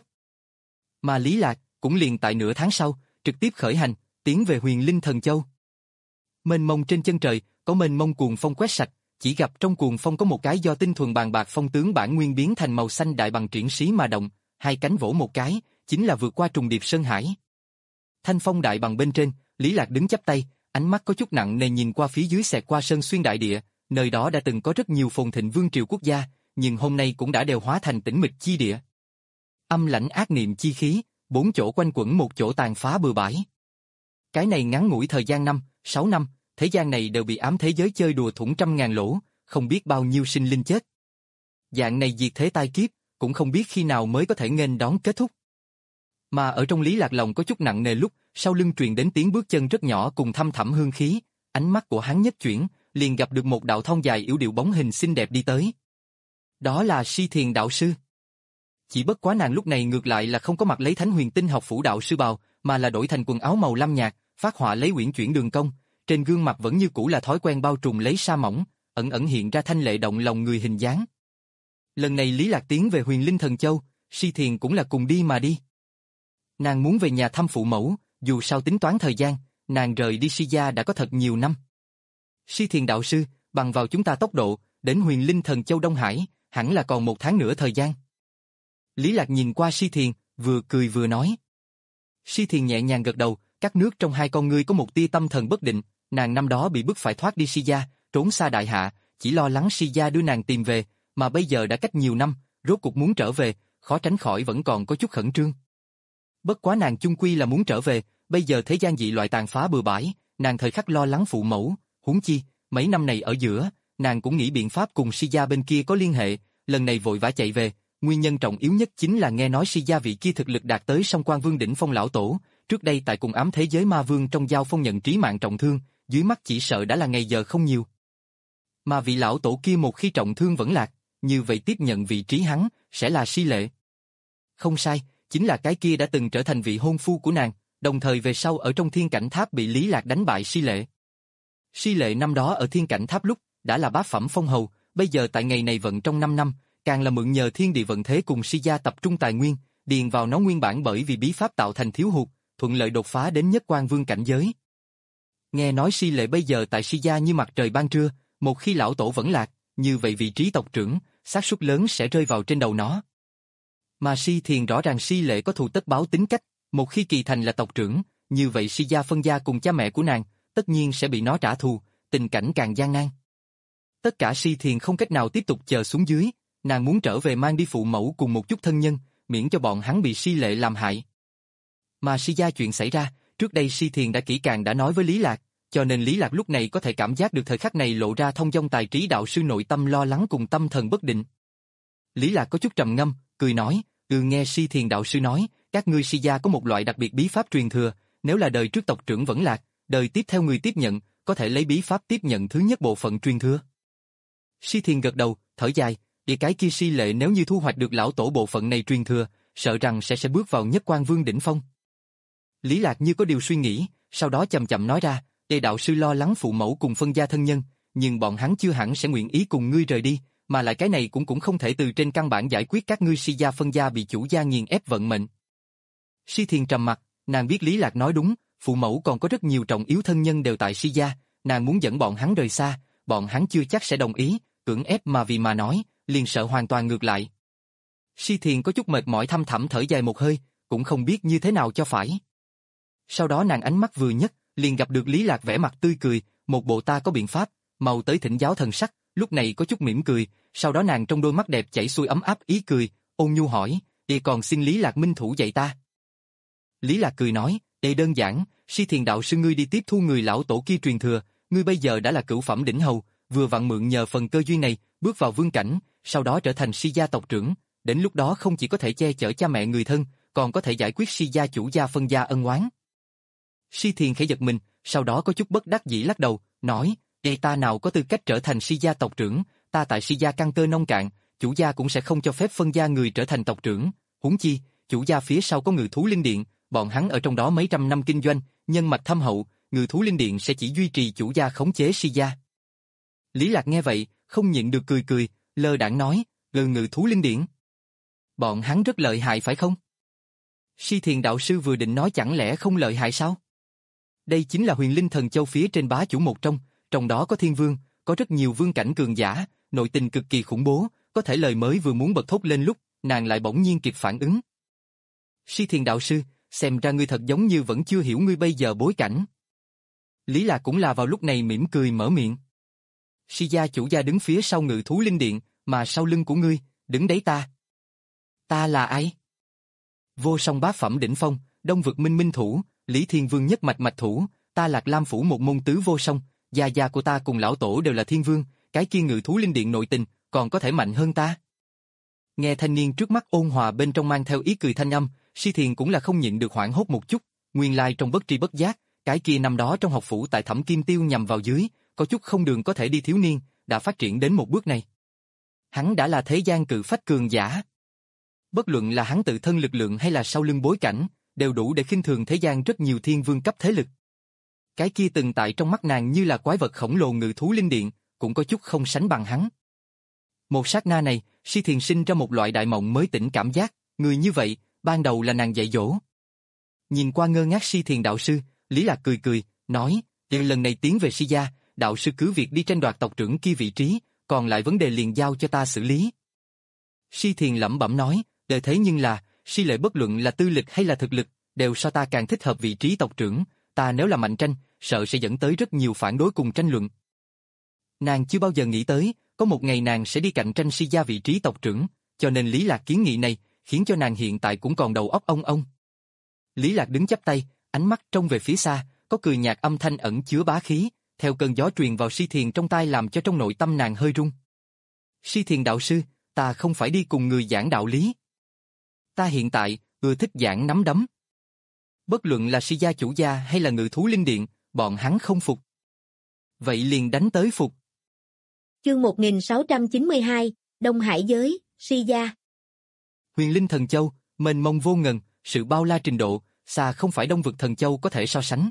Mà Lý Lạc cũng liền tại nửa tháng sau, trực tiếp khởi hành, tiến về Huyền Linh Thần Châu. Mênh mông trên chân trời, có mênh mông cuồng phong quét sạch, chỉ gặp trong cuồng phong có một cái do tinh thuần bàn bạc phong tướng bản nguyên biến thành màu xanh đại bằng triển xí mà động, hai cánh vỗ một cái, chính là vượt qua trùng điệp sơn hải. Thanh phong đại bằng bên trên, Lý Lạc đứng chắp tay, ánh mắt có chút nặng nề nhìn qua phía dưới xẹt qua sơn xuyên đại địa, nơi đó đã từng có rất nhiều phồn thịnh vương triều quốc gia, nhưng hôm nay cũng đã đều hóa thành tĩnh mịch chi địa. Âm lãnh ác niệm chi khí, bốn chỗ quanh quẩn một chỗ tàn phá bừa bãi. Cái này ngắn ngủi thời gian năm, sáu năm, thế gian này đều bị ám thế giới chơi đùa thủng trăm ngàn lỗ, không biết bao nhiêu sinh linh chết. Dạng này diệt thế tai kiếp, cũng không biết khi nào mới có thể nghênh đón kết thúc. Mà ở trong Lý Lạc lòng có chút nặng nề lúc, sau lưng truyền đến tiếng bước chân rất nhỏ cùng thăm thẳm hương khí, ánh mắt của hắn nhất chuyển, liền gặp được một đạo thon dài yểu điệu bóng hình xinh đẹp đi tới. Đó là Si Thiền đạo sư. Chỉ bất quá nàng lúc này ngược lại là không có mặc lấy Thánh Huyền Tinh học phủ đạo sư bào, mà là đổi thành quần áo màu lam nhạt, phát họa lấy uyển chuyển đường cong, trên gương mặt vẫn như cũ là thói quen bao trùm lấy sa mỏng, ẩn ẩn hiện ra thanh lệ động lòng người hình dáng. Lần này Lý Lạc tiến về Huyền Linh Thần Châu, Si Thiền cũng là cùng đi mà đi. Nàng muốn về nhà thăm phụ mẫu, dù sao tính toán thời gian, nàng rời đi Si gia đã có thật nhiều năm. Si Thiền đạo sư, bằng vào chúng ta tốc độ, đến Huyền Linh Thần Châu Đông Hải, hẳn là còn một tháng nữa thời gian. Lý Lạc nhìn qua Si Thiền, vừa cười vừa nói. Si Thiền nhẹ nhàng gật đầu, các nước trong hai con ngươi có một tia tâm thần bất định, nàng năm đó bị bức phải thoát đi Si gia, trốn xa đại hạ, chỉ lo lắng Si gia đưa nàng tìm về, mà bây giờ đã cách nhiều năm, rốt cuộc muốn trở về, khó tránh khỏi vẫn còn có chút khẩn trương. Bất quá nàng chung quy là muốn trở về, bây giờ thế gian dị loại tàn phá bừa bãi, nàng thời khắc lo lắng phụ mẫu, huống chi, mấy năm này ở giữa, nàng cũng nghĩ biện pháp cùng Si gia bên kia có liên hệ, lần này vội vã chạy về, nguyên nhân trọng yếu nhất chính là nghe nói Si gia vị kia thực lực đạt tới song quan vương đỉnh phong lão tổ, trước đây tại cùng ám thế giới ma vương trong giao phong nhận trí mạng trọng thương, dưới mắt chỉ sợ đã là ngày giờ không nhiều. Mà vị lão tổ kia một khi trọng thương vẫn lạc, như vậy tiếp nhận vị trí hắn, sẽ là Si Lệ. Không sai, chính là cái kia đã từng trở thành vị hôn phu của nàng, đồng thời về sau ở trong thiên cảnh tháp bị Lý Lạc đánh bại Si Lệ. Si Lệ năm đó ở thiên cảnh tháp lúc, đã là bát phẩm phong hầu, bây giờ tại ngày này vận trong năm năm, càng là mượn nhờ thiên địa vận thế cùng Si gia tập trung tài nguyên, điền vào nó nguyên bản bởi vì bí pháp tạo thành thiếu hụt, thuận lợi đột phá đến nhất quan vương cảnh giới. Nghe nói Si Lệ bây giờ tại Si gia như mặt trời ban trưa, một khi lão tổ vẫn lạc, như vậy vị trí tộc trưởng, xác suất lớn sẽ rơi vào trên đầu nó. Mà Si Thiền rõ ràng Si Lệ có thù tất báo tính cách, một khi kỳ thành là tộc trưởng, như vậy Si gia phân gia cùng cha mẹ của nàng, tất nhiên sẽ bị nó trả thù, tình cảnh càng gian nan. Tất cả Si Thiền không cách nào tiếp tục chờ xuống dưới, nàng muốn trở về mang đi phụ mẫu cùng một chút thân nhân, miễn cho bọn hắn bị Si Lệ làm hại. Mà Si gia chuyện xảy ra, trước đây Si Thiền đã kỹ càng đã nói với Lý Lạc, cho nên Lý Lạc lúc này có thể cảm giác được thời khắc này lộ ra thông dong tài trí đạo sư nội tâm lo lắng cùng tâm thần bất định. Lý Lạc có chút trầm ngâm, cười nói, ừ nghe Si Thiền đạo sư nói, các ngươi Si gia có một loại đặc biệt bí pháp truyền thừa, nếu là đời trước tộc trưởng vẫn lạc, đời tiếp theo người tiếp nhận, có thể lấy bí pháp tiếp nhận thứ nhất bộ phận truyền thừa. Si Thiền gật đầu, thở dài, địa cái kia Si Lệ nếu như thu hoạch được lão tổ bộ phận này truyền thừa, sợ rằng sẽ sẽ bước vào nhất quan vương đỉnh phong. Lý Lạc như có điều suy nghĩ, sau đó chậm chậm nói ra, đây đạo sư lo lắng phụ mẫu cùng phân gia thân nhân, nhưng bọn hắn chưa hẳn sẽ nguyện ý cùng ngươi rời đi, mà lại cái này cũng cũng không thể từ trên căn bản giải quyết các ngươi Si gia phân gia bị chủ gia nghiền ép vận mệnh. Si Thiền trầm mặt, nàng biết Lý Lạc nói đúng, phụ mẫu còn có rất nhiều trọng yếu thân nhân đều tại Si gia, nàng muốn dẫn bọn hắn rời xa, bọn hắn chưa chắc sẽ đồng ý, cưỡng ép mà vì mà nói, liền sợ hoàn toàn ngược lại. Si Thiền có chút mệt mỏi thăm thẳm thở dài một hơi, cũng không biết như thế nào cho phải. Sau đó nàng ánh mắt vừa nhấc, liền gặp được Lý Lạc vẻ mặt tươi cười, một bộ ta có biện pháp, mau tới thỉnh giáo thần sắc, lúc này có chút mỉm cười, sau đó nàng trong đôi mắt đẹp chảy xuôi ấm áp ý cười, ôn nhu hỏi, "Ê còn xin Lý Lạc minh thủ dạy ta." Lý Lạc cười nói, "Ê đơn giản, Si Thiền đạo sư ngươi đi tiếp thu người lão tổ kia truyền thừa, ngươi bây giờ đã là cửu phẩm đỉnh hầu, vừa vặn mượn nhờ phần cơ duyên này, bước vào vương cảnh, sau đó trở thành Si gia tộc trưởng, đến lúc đó không chỉ có thể che chở cha mẹ người thân, còn có thể giải quyết Si gia chủ gia phân gia ân oán." Si Thiền khẽ giật mình, sau đó có chút bất đắc dĩ lắc đầu, nói, "Ê ta nào có tư cách trở thành Si gia tộc trưởng, ta tại Si gia căn cơ nông cạn, chủ gia cũng sẽ không cho phép phân gia người trở thành tộc trưởng, huống chi, chủ gia phía sau có Ngự Thú Linh Điện, bọn hắn ở trong đó mấy trăm năm kinh doanh, nhân mạch thâm hậu, Ngự Thú Linh Điện sẽ chỉ duy trì chủ gia khống chế Si gia." Lý Lạc nghe vậy, không nhịn được cười cười, lơ đãng nói, "Ngự Ngự Thú Linh Điện, bọn hắn rất lợi hại phải không?" Si Thiền đạo sư vừa định nói chẳng lẽ không lợi hại sao? Đây chính là Huyền Linh Thần Châu phía trên bá chủ một trong, trong đó có Thiên Vương, có rất nhiều vương cảnh cường giả, nội tình cực kỳ khủng bố, có thể lời mới vừa muốn bật thốt lên lúc, nàng lại bỗng nhiên kịp phản ứng. Si Thiền đạo sư, xem ra ngươi thật giống như vẫn chưa hiểu ngươi bây giờ bối cảnh. Lý Lạc cũng là vào lúc này mỉm cười mở miệng. Si gia chủ gia đứng phía sau Ngự Thú Linh Điện, mà sau lưng của ngươi, đứng đấy ta. Ta là ai? Vô song bá phẩm đỉnh phong, Đông vực minh minh thủ, Lý Thiên Vương nhất mạch mạch thủ, ta Lạc Lam phủ một môn tứ vô song, gia gia của ta cùng lão tổ đều là Thiên Vương, cái kia Ngự Thú Linh Điện nội tình, còn có thể mạnh hơn ta. Nghe thanh niên trước mắt ôn hòa bên trong mang theo ý cười thanh âm, Si Thiền cũng là không nhịn được hoảng hốt một chút, nguyên lai trong bất tri bất giác, cái kia năm đó trong học phủ tại Thẩm Kim Tiêu nhằm vào dưới, có chút không đường có thể đi thiếu niên, đã phát triển đến một bước này. Hắn đã là thế gian cự phách cường giả. Bất luận là hắn tự thân lực lượng hay là sau lưng bối cảnh, đều đủ để khinh thường thế gian rất nhiều thiên vương cấp thế lực. Cái kia từng tại trong mắt nàng như là quái vật khổng lồ Ngự Thú Linh Điện, cũng có chút không sánh bằng hắn. Một sát na này, Si Thiền sinh ra một loại đại mộng mới tỉnh cảm giác, người như vậy, ban đầu là nàng dạy dỗ. Nhìn qua ngơ ngác Si Thiền đạo sư, Lý Lạc cười cười, nói, lần này tiến về Si gia, đạo sư cứ việc đi tranh đoạt tộc trưởng kia vị trí, còn lại vấn đề liền giao cho ta xử lý. Si Thiền lẩm bẩm nói, đời thế nhưng là, Si lệ bất luận là tư lịch hay là thực lực, đều so ta càng thích hợp vị trí tộc trưởng, ta nếu là mạnh tranh, sợ sẽ dẫn tới rất nhiều phản đối cùng tranh luận. Nàng chưa bao giờ nghĩ tới, có một ngày nàng sẽ đi cạnh tranh Si gia vị trí tộc trưởng, cho nên Lý Lạc kiến nghị này, khiến cho nàng hiện tại cũng còn đầu óc ong ong. Lý Lạc đứng chắp tay, ánh mắt trông về phía xa, có cười nhạt âm thanh ẩn chứa bá khí, theo cơn gió truyền vào Si Thiền trong tai làm cho trong nội tâm nàng hơi rung. Si Thiền đạo sư, ta không phải đi cùng người giảng đạo lý. Ta hiện tại, ưa thích giảng nắm đấm. Bất luận là Si gia chủ gia hay là Ngự Thú Linh Điện, bọn hắn không phục. Vậy liền đánh tới phục. Chương một nghìn sáu trăm chín mươi hai, Đông Hải giới, Si gia. Huyền Linh Thần Châu, mênh mông vô ngần, sự bao la trình độ, xa không phải Đông vực Thần Châu có thể so sánh.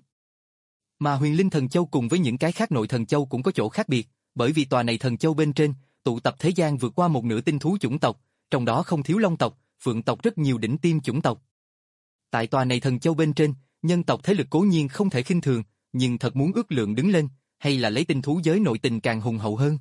Mà Huyền Linh Thần Châu cùng với những cái khác nội Thần Châu cũng có chỗ khác biệt, bởi vì tòa này Thần Châu bên trên, tụ tập thế gian vượt qua một nửa tinh thú chủng tộc, trong đó không thiếu Long tộc, Phượng tộc rất nhiều đỉnh tiêm chủng tộc. Tại tòa này Thần Châu bên trên, nhân tộc thế lực cố nhiên không thể khinh thường, nhưng thật muốn ước lượng đứng lên, hay là lấy tinh thú giới nội tình càng hùng hậu hơn.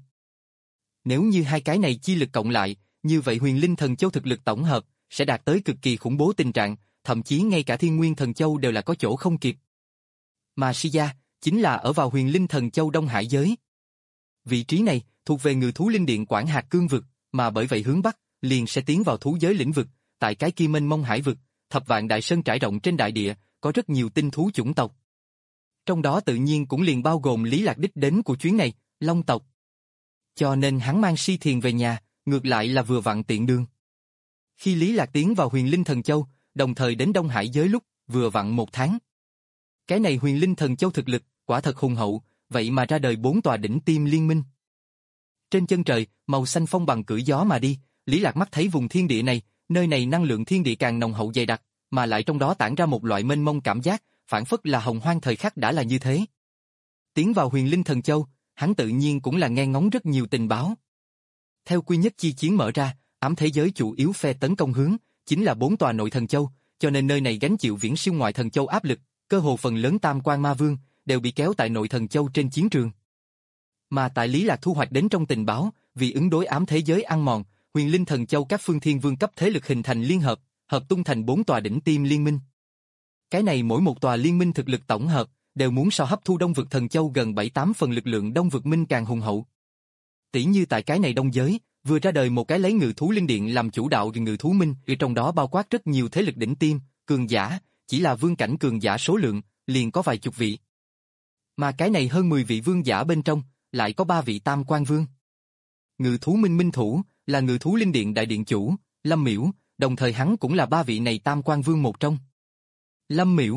Nếu như hai cái này chi lực cộng lại, như vậy Huyền Linh Thần Châu thực lực tổng hợp sẽ đạt tới cực kỳ khủng bố tình trạng, thậm chí ngay cả Thiên Nguyên Thần Châu đều là có chỗ không kịp. Mà Si gia chính là ở vào Huyền Linh Thần Châu Đông Hải giới. Vị trí này thuộc về Ngự Thú Linh Điện quản hạt cương vực, mà bởi vậy hướng bắc liền sẽ tiến vào thú giới lĩnh vực, tại cái kia mênh mông hải vực, thập vạn đại sơn trải rộng trên đại địa, có rất nhiều tinh thú chủng tộc. Trong đó tự nhiên cũng liền bao gồm Lý Lạc đích đến của chuyến này, Long tộc. Cho nên hắn mang Si Thiền về nhà, ngược lại là vừa vặn tiện đường. Khi Lý Lạc tiến vào Huyền Linh Thần Châu, đồng thời đến Đông Hải giới lúc, vừa vặn một tháng. Cái này Huyền Linh Thần Châu thực lực, quả thật hùng hậu, vậy mà ra đời bốn tòa đỉnh tiêm liên minh. Trên chân trời, màu xanh phong bằng cưỡi gió mà đi, Lý Lạc mắt thấy vùng thiên địa này, nơi này năng lượng thiên địa càng nồng hậu dày đặc, mà lại trong đó tản ra một loại mênh mông cảm giác, phản phất là hồng hoang thời khắc đã là như thế. Tiến vào Huyền Linh Thần Châu, hắn tự nhiên cũng là nghe ngóng rất nhiều tình báo. Theo quy nhất chi chiến mở ra, ám thế giới chủ yếu phe tấn công hướng, chính là bốn tòa nội thần châu, cho nên nơi này gánh chịu viễn siêu ngoại thần châu áp lực, cơ hồ phần lớn tam quan ma vương, đều bị kéo tại nội thần châu trên chiến trường. Mà tại Lý Lạc thu hoạch đến trong tình báo, vì ứng đối ám thế giới ăn mòn, Huyền Linh Thần Châu các phương thiên vương cấp thế lực hình thành liên hợp, hợp tung thành bốn tòa đỉnh tiêm liên minh. Cái này mỗi một tòa liên minh thực lực tổng hợp, đều muốn so hấp thu Đông vực Thần Châu gần bảy tám phần lực lượng Đông vực Minh càng hùng hậu. Tỷ như tại cái này Đông giới, vừa ra đời một cái lấy ngự thú linh điện làm chủ đạo ngự thú minh, ở trong đó bao quát rất nhiều thế lực đỉnh tiêm, cường giả, chỉ là vương cảnh cường giả số lượng, liền có vài chục vị. Mà cái này hơn mười vị vương giả bên trong, lại có ba vị tam quan vương. Ngự thú minh minh thủ, là ngự thú linh điện đại điện chủ, Lâm Miễu, đồng thời hắn cũng là ba vị này tam quan vương một trong. Lâm Miễu.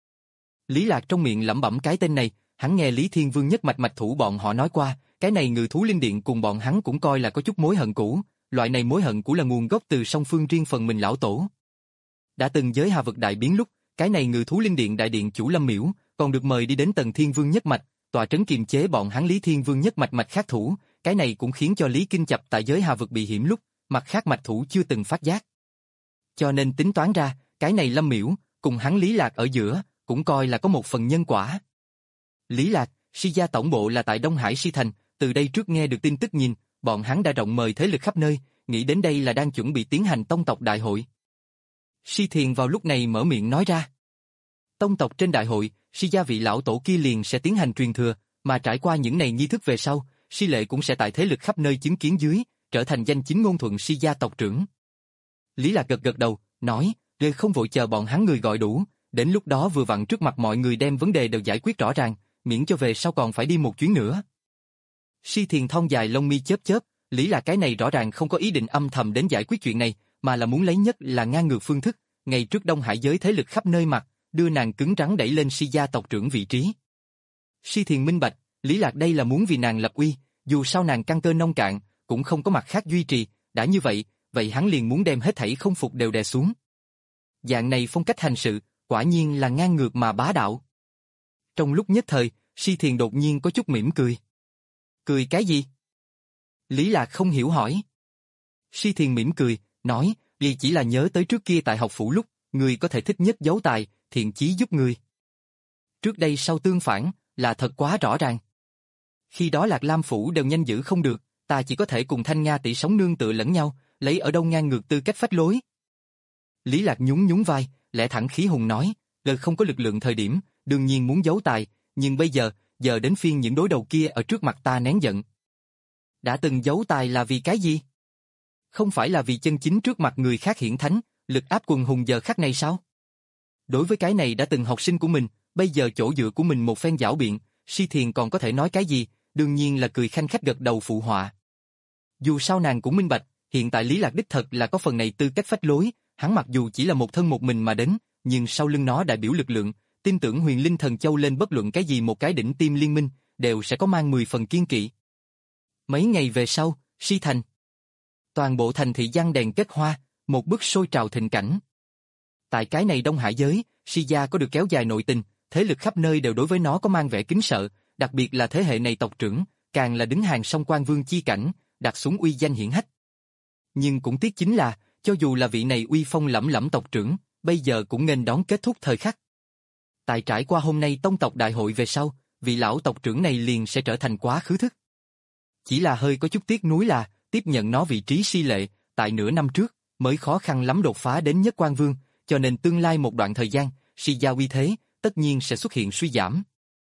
Lý Lạc trong miệng lẩm bẩm cái tên này, hắn nghe Lý Thiên Vương nhất mạch mạch thủ bọn họ nói qua, cái này ngự thú linh điện cùng bọn hắn cũng coi là có chút mối hận cũ, loại này mối hận cũ là nguồn gốc từ song phương riêng phần mình lão tổ. Đã từng giới hà vực đại biến lúc, cái này ngự thú linh điện đại điện chủ Lâm Miễu, còn được mời đi đến Tần Thiên Vương nhất mạch, tọa trấn kiềm chế bọn hắn Lý Thiên Vương nhất mạch mạch khác thủ, cái này cũng khiến cho Lý Kinh Chập tại giới hà vực bị hiểm lúc, mặt khác mạch thủ chưa từng phát giác. Cho nên tính toán ra, cái này Lâm Miễu, cùng hắn Lý Lạc ở giữa, cũng coi là có một phần nhân quả. Lý Lạc, Si gia tổng bộ là tại Đông Hải Si Thành, từ đây trước nghe được tin tức nhìn, bọn hắn đã rộng mời thế lực khắp nơi, nghĩ đến đây là đang chuẩn bị tiến hành tông tộc đại hội. Si Thiền vào lúc này mở miệng nói ra. Tông tộc trên đại hội, Si gia vị lão tổ kia liền sẽ tiến hành truyền thừa, mà trải qua những này nghi thức về sau, Si Lệ cũng sẽ tại thế lực khắp nơi chứng kiến dưới, trở thành danh chính ngôn thuận Si gia tộc trưởng. Lý Lạc gật gật đầu, nói, ngươi không vội chờ bọn hắn người gọi đủ, đến lúc đó vừa vặn trước mặt mọi người đem vấn đề đều giải quyết rõ ràng, miễn cho về sau còn phải đi một chuyến nữa. Si Thiền thon dài lông mi chớp chớp, Lý Lạc cái này rõ ràng không có ý định âm thầm đến giải quyết chuyện này, mà là muốn lấy nhất là ngang ngược phương thức, ngày trước Đông Hải giới thế lực khắp nơi mặt, đưa nàng cứng rắn đẩy lên Si gia tộc trưởng vị trí. Si Thiền minh bạch, Lý Lạc đây là muốn vì nàng lập uy, dù sao nàng căn cơ nông cạn, cũng không có mặt khác duy trì, đã như vậy, vậy hắn liền muốn đem hết thảy không phục đều đè xuống. Dạng này phong cách hành sự, quả nhiên là ngang ngược mà bá đạo. Trong lúc nhất thời, Si Thiền đột nhiên có chút mỉm cười. Cười cái gì? Lý Lạc không hiểu hỏi. Si Thiền mỉm cười, nói, vì chỉ là nhớ tới trước kia tại học phủ lúc, người có thể thích nhất giấu tài, thiện chí giúp người. Trước đây sau tương phản, là thật quá rõ ràng. Khi đó Lạc Lam phủ đều nhanh giữ không được, ta chỉ có thể cùng Thanh Nga tỷ sống nương tựa lẫn nhau, lấy ở đâu ngang ngược tư cách phách lối. Lý Lạc nhún nhún vai, lẽ thẳng khí hùng nói, lời không có lực lượng thời điểm, đương nhiên muốn giấu tài, nhưng bây giờ, giờ đến phiên những đối đầu kia ở trước mặt ta nén giận. Đã từng giấu tài là vì cái gì? Không phải là vì chân chính trước mặt người khác hiển thánh, lực áp quần hùng giờ khắc này sao? Đối với cái này đã từng học sinh của mình, bây giờ chỗ dựa của mình một phen giảo biện, Si Thiền còn có thể nói cái gì, đương nhiên là cười khanh khách gật đầu phụ họa. Dù sao nàng cũng minh bạch, hiện tại Lý Lạc đích thật là có phần này tư cách phách lối, hắn mặc dù chỉ là một thân một mình mà đến, nhưng sau lưng nó đại biểu lực lượng, tin tưởng Huyền Linh Thần Châu lên bất luận cái gì một cái đỉnh tim liên minh, đều sẽ có mang mười phần kiên kỵ. Mấy ngày về sau, Si Thành. Toàn bộ thành thị giăng đèn kết hoa, một bức sôi trào thịnh cảnh. Tại cái này Đông Hải giới, Si gia có được kéo dài nội tình, thế lực khắp nơi đều đối với nó có mang vẻ kính sợ, đặc biệt là thế hệ này tộc trưởng, càng là đứng hàng song quan vương chi cảnh, đặt xuống uy danh hiển hách. Nhưng cũng tiếc chính là, cho dù là vị này uy phong lẫm lẫm tộc trưởng, bây giờ cũng nghênh đón kết thúc thời khắc. Tại trải qua hôm nay tông tộc đại hội về sau, vị lão tộc trưởng này liền sẽ trở thành quá khứ thức. Chỉ là hơi có chút tiếc nuối là, tiếp nhận nó vị trí Si Lệ, tại nửa năm trước, mới khó khăn lắm đột phá đến nhất quan vương, cho nên tương lai một đoạn thời gian, Si gia uy thế, tất nhiên sẽ xuất hiện suy giảm.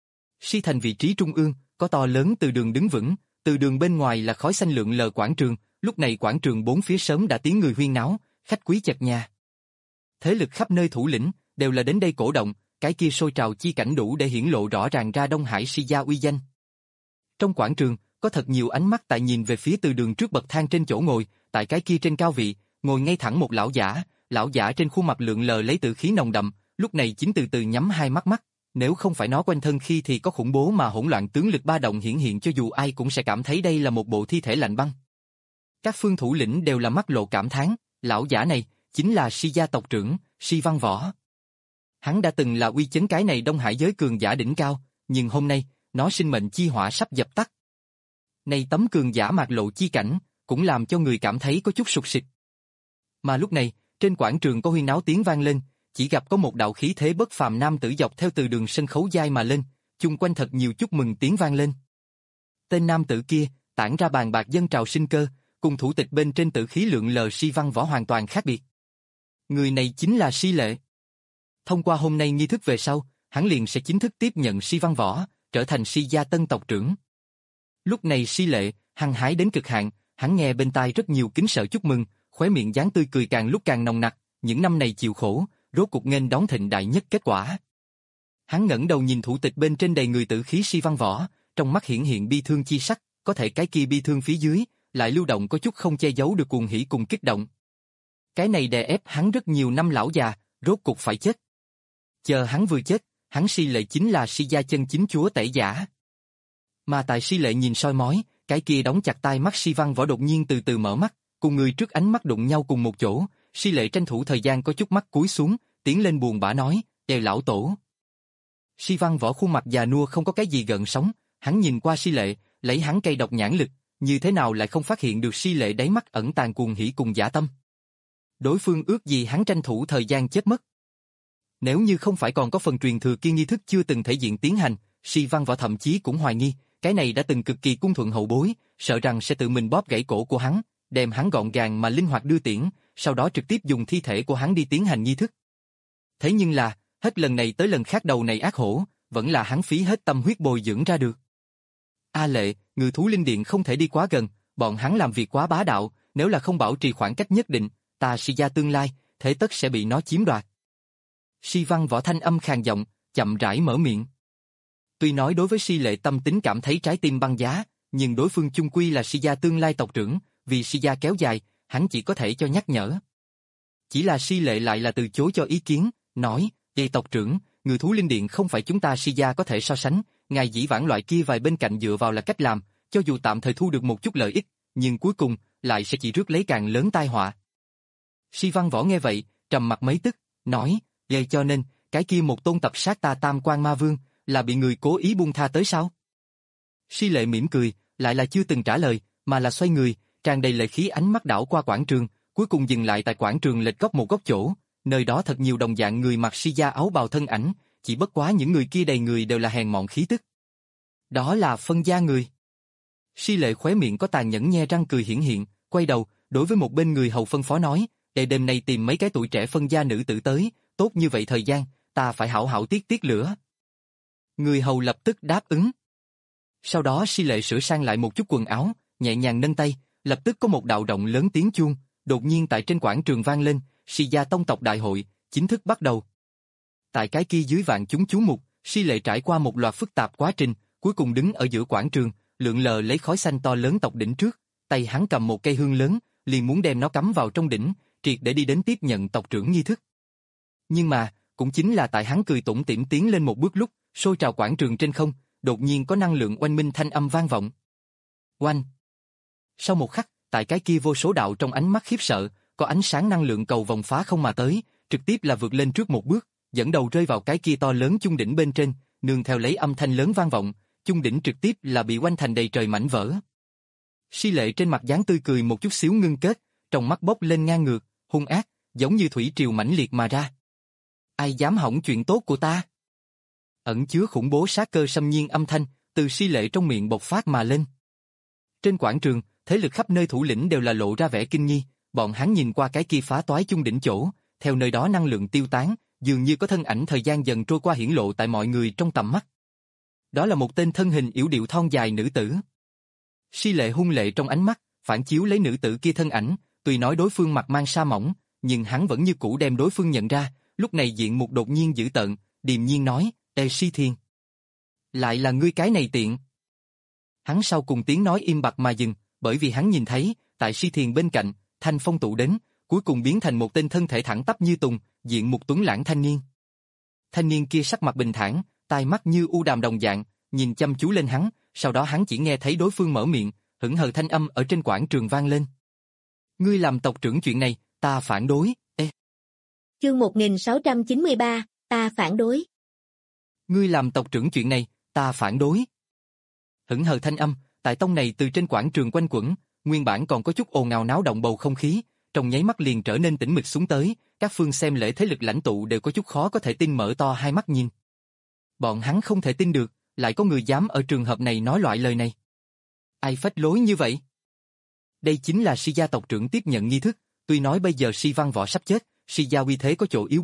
Si Thành vị trí trung ương, có to lớn từ đường đứng vững, từ đường bên ngoài là khói xanh lượn lờ quảng trường, lúc này quảng trường bốn phía sớm đã tiếng người huyên náo, khách quý chật nhà. Thế lực khắp nơi thủ lĩnh, đều là đến đây cổ động, cái kia sôi trào chi cảnh đủ để hiển lộ rõ ràng ra Đông Hải Si gia uy danh. Trong quảng trường, có thật nhiều ánh mắt tại nhìn về phía từ đường trước bậc thang trên chỗ ngồi, tại cái kia trên cao vị, ngồi ngay thẳng một lão giả, lão giả trên khuôn mặt lượn lờ lấy tử khí nồng đậm, lúc này chính từ từ nhắm hai mắt mắt, nếu không phải nó quanh thân khi thì có khủng bố mà hỗn loạn tướng lực ba động hiển hiện cho dù ai cũng sẽ cảm thấy đây là một bộ thi thể lạnh băng. Các phương thủ lĩnh đều là mắt lộ cảm thán, lão giả này chính là Si gia tộc trưởng, Si Văn Võ. Hắn đã từng là uy chấn cái này Đông Hải giới cường giả đỉnh cao, nhưng hôm nay, nó sinh mệnh chi hỏa sắp dập tắt. Này tấm cường giả mạc lộ chi cảnh, cũng làm cho người cảm thấy có chút sụt sịt. Mà lúc này, trên quảng trường có huyên náo tiếng vang lên, chỉ gặp có một đạo khí thế bất phàm nam tử dọc theo từ đường sân khấu dai mà lên, chung quanh thật nhiều chúc mừng tiếng vang lên. Tên nam tử kia, tản ra bàn bạc dân trào sinh cơ, cùng thủ tịch bên trên tử khí lượng lờ Si Văn Võ hoàn toàn khác biệt. Người này chính là Si Lệ. Thông qua hôm nay nghi thức về sau, hắn liền sẽ chính thức tiếp nhận Si Văn Võ, trở thành Si gia tân tộc trưởng. Lúc này Si Lệ, hăng hái đến cực hạn, hắn nghe bên tai rất nhiều kính sợ chúc mừng, khóe miệng dáng tươi cười càng lúc càng nồng nặc, những năm này chịu khổ, rốt cuộc nghênh đón thịnh đại nhất kết quả. Hắn ngẩng đầu nhìn thủ tịch bên trên đầy người tử khí Si Văn Võ, trong mắt hiển hiện bi thương chi sắc, có thể cái kia bi thương phía dưới, lại lưu động có chút không che giấu được cuồng hỉ cùng kích động. Cái này đè ép hắn rất nhiều năm lão già, rốt cuộc phải chết. Chờ hắn vừa chết, hắn Si Lệ chính là Si gia chân chính chúa tể giả. Mà tại Si Lệ nhìn soi mói, cái kia đóng chặt tai mắt Si Văn Võ đột nhiên từ từ mở mắt, cùng người trước ánh mắt đụng nhau cùng một chỗ, Si Lệ tranh thủ thời gian có chút mắt cúi xuống, tiến lên buồn bã nói, "Ê lão tổ." Si Văn Võ khuôn mặt già nua không có cái gì gợn sóng, hắn nhìn qua Si Lệ, lấy hắn cây độc nhãn lực, như thế nào lại không phát hiện được Si Lệ đáy mắt ẩn tàng cuồng hỉ cùng dã tâm. Đối phương ước gì hắn tranh thủ thời gian chết mất. Nếu như không phải còn có phần truyền thừa kia nghi thức chưa từng thể diện tiến hành, Si Văn Võ thậm chí cũng hoài nghi, cái này đã từng cực kỳ cung thuận hậu bối, sợ rằng sẽ tự mình bóp gãy cổ của hắn, đem hắn gọn gàng mà linh hoạt đưa tiễn, sau đó trực tiếp dùng thi thể của hắn đi tiến hành nghi thức. Thế nhưng là, hết lần này tới lần khác đầu này ác hổ, vẫn là hắn phí hết tâm huyết bồi dưỡng ra được. A Lệ, Ngự thú linh điện không thể đi quá gần, bọn hắn làm việc quá bá đạo, nếu là không bảo trì khoảng cách nhất định, ta Si gia tương lai, thế tất sẽ bị nó chiếm đoạt. Si Văn Võ thanh âm khàn giọng, chậm rãi mở miệng. Tuy nói đối với Si Lệ tâm tính cảm thấy trái tim băng giá, nhưng đối phương chung quy là Si gia tương lai tộc trưởng, vì Si gia kéo dài, hắn chỉ có thể cho nhắc nhở. Chỉ là Si Lệ lại là từ chối cho ý kiến, nói, "Vậy tộc trưởng, Ngự thú linh điện không phải chúng ta Si gia có thể so sánh, ngài dĩ vãng loại kia vài bên cạnh dựa vào là cách làm, cho dù tạm thời thu được một chút lợi ích, nhưng cuối cùng lại sẽ chỉ rước lấy càng lớn tai họa." Si Văn Võ nghe vậy, trầm mặt mấy tức, nói, "Vậy cho nên, cái kia một tôn tập sát ta Tam Quan Ma Vương, là bị người cố ý buông tha tới sao?" Si Lệ mỉm cười, lại là chưa từng trả lời, mà là xoay người, tràn đầy lệ khí ánh mắt đảo qua quảng trường, cuối cùng dừng lại tại quảng trường lệch góc một góc chỗ, nơi đó thật nhiều đồng dạng người mặc Si gia áo bào thân ảnh, chỉ bất quá những người kia đầy người đều là hèn mọn khí tức. Đó là phân gia người. Si Lệ khóe miệng có tàn nhẫn nhe răng cười hiển hiện, quay đầu, đối với một bên người hầu phân phó nói, "Để đêm nay tìm mấy cái tuổi trẻ phân gia nữ tử tới, tốt như vậy thời gian, ta phải hảo hảo tiết tiết lửa." Người hầu lập tức đáp ứng. Sau đó Si Lệ sửa sang lại một chút quần áo, nhẹ nhàng nâng tay, lập tức có một đạo động lớn tiếng chuông, đột nhiên tại trên quảng trường vang lên, Si gia tông tộc đại hội, chính thức bắt đầu. Tại cái kia dưới vạn chúng chú mục, Si Lệ trải qua một loạt phức tạp quá trình, cuối cùng đứng ở giữa quảng trường, lượn lờ lấy khói xanh to lớn tộc đỉnh trước, tay hắn cầm một cây hương lớn, liền muốn đem nó cắm vào trong đỉnh, triệt để đi đến tiếp nhận tộc trưởng nghi thức. Nhưng mà, cũng chính là tại hắn cười tủm tỉm tiến lên một bước lúc, sôi trào quảng trường trên không, đột nhiên có năng lượng oanh minh thanh âm vang vọng. Oanh! Sau một khắc, tại cái kia vô số đạo trong ánh mắt khiếp sợ, có ánh sáng năng lượng cầu vòng phá không mà tới, trực tiếp là vượt lên trước một bước, dẫn đầu rơi vào cái kia to lớn chung đỉnh bên trên, nương theo lấy âm thanh lớn vang vọng, chung đỉnh trực tiếp là bị oanh thành đầy trời mảnh vỡ. Si Lệ trên mặt dáng tươi cười một chút xíu ngưng kết, trong mắt bốc lên ngang ngược, hung ác, giống như thủy triều mãnh liệt mà ra. Ai dám hỏng chuyện tốt của ta? Ẩn chứa khủng bố sát cơ xâm nhiên âm thanh, từ Si Lệ trong miệng bộc phát mà lên. Trên quảng trường, thế lực khắp nơi thủ lĩnh đều là lộ ra vẻ kinh nghi, bọn hắn nhìn qua cái kia phá toái chung đỉnh chỗ, theo nơi đó năng lượng tiêu tán, dường như có thân ảnh thời gian dần trôi qua hiển lộ tại mọi người trong tầm mắt. Đó là một tên thân hình yểu điệu thon dài nữ tử. Si Lệ hung lệ trong ánh mắt, phản chiếu lấy nữ tử kia thân ảnh, tuy nói đối phương mặt mang sa mỏng, nhưng hắn vẫn như cũ đem đối phương nhận ra, lúc này diện mục đột nhiên dữ tợn, điềm nhiên nói, "Ê Si Thiên, lại là ngươi cái này tiện." Hắn sau cùng tiếng nói im bặt mà dừng, bởi vì hắn nhìn thấy, tại Si Thiên bên cạnh, thanh phong tụ đến, cuối cùng biến thành một tên thân thể thẳng tắp như tùng, diện mục tuấn lãng thanh niên. Thanh niên kia sắc mặt bình thản, tai mắt như u đàm đồng dạng, nhìn chăm chú lên hắn, sau đó hắn chỉ nghe thấy đối phương mở miệng, hững hờ thanh âm ở trên quảng trường vang lên. "Ngươi làm tộc trưởng chuyện này, ta phản đối." Ê. Chương một nghìn sáu trăm chín mươi ba, ta phản đối. "Ngươi làm tộc trưởng chuyện này, ta phản đối." Hững hờ thanh âm, tại tông này từ trên quảng trường quanh quẩn, nguyên bản còn có chút ồn ào náo động bầu không khí, trong nháy mắt liền trở nên tĩnh mịch xuống tới, các phương xem lễ thế lực lãnh tụ đều có chút khó có thể tin mở to hai mắt nhìn. Bọn hắn không thể tin được, lại có người dám ở trường hợp này nói loại lời này. Ai phách lối như vậy? Đây chính là Si gia tộc trưởng tiếp nhận nghi thức, tuy nói bây giờ Si Văn Võ sắp chết, Si gia uy thế có chỗ yếu bớt,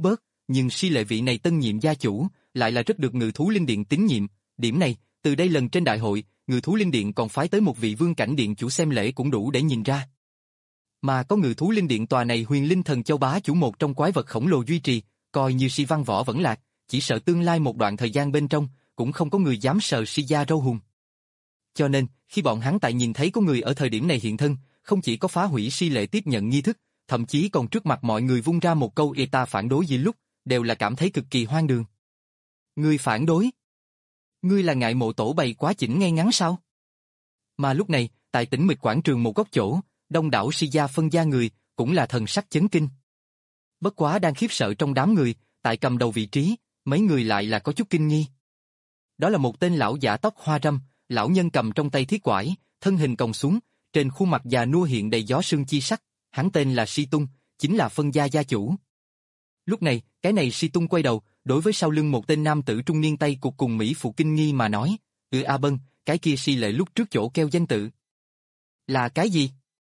nhưng si lệ vị này tân nhiệm gia chủ, lại là rất được Ngự thú linh điện tín nhiệm, điểm này, từ đây lần trên đại hội, Ngự thú linh điện còn phái tới một vị vương cảnh điện chủ xem lễ cũng đủ để nhìn ra. Mà có Ngự thú linh điện tòa này huyền linh thần châu bá chủ một trong quái vật khổng lồ duy trì, coi như si văn võ vẫn lạc, chỉ sợ tương lai một đoạn thời gian bên trong, cũng không có người dám sờ si gia râu hùng. Cho nên, khi bọn hắn tại nhìn thấy có người ở thời điểm này hiện thân, không chỉ có phá hủy si lệ tiếp nhận nghi thức, thậm chí còn trước mặt mọi người vung ra một câu "ê ta phản đối" gì lúc, đều là cảm thấy cực kỳ hoang đường. Ngươi phản đối? Ngươi là ngại mộ tổ bày quá chỉnh ngay ngắn sao? Mà lúc này, tại Tĩnh Mịch quảng trường một góc chỗ, đông đảo si gia phân gia người, cũng là thần sắc chấn kinh. Bất quá đang khiếp sợ trong đám người, tại cầm đầu vị trí, mấy người lại là có chút kinh nghi. Đó là một tên lão giả tóc hoa râm, lão nhân cầm trong tay thiết quải, thân hình còng xuống, trên khuôn mặt già nua hiện đầy gió sương chi sắc, hắn tên là Si Tung, chính là phân gia gia chủ. Lúc này, cái này Si Tung quay đầu, đối với sau lưng một tên nam tử trung niên tay cục cùng Mỹ phụ kinh nghi mà nói, "Ừ A Bân, cái kia Si lệ lúc trước chỗ kêu danh tự." "Là cái gì?"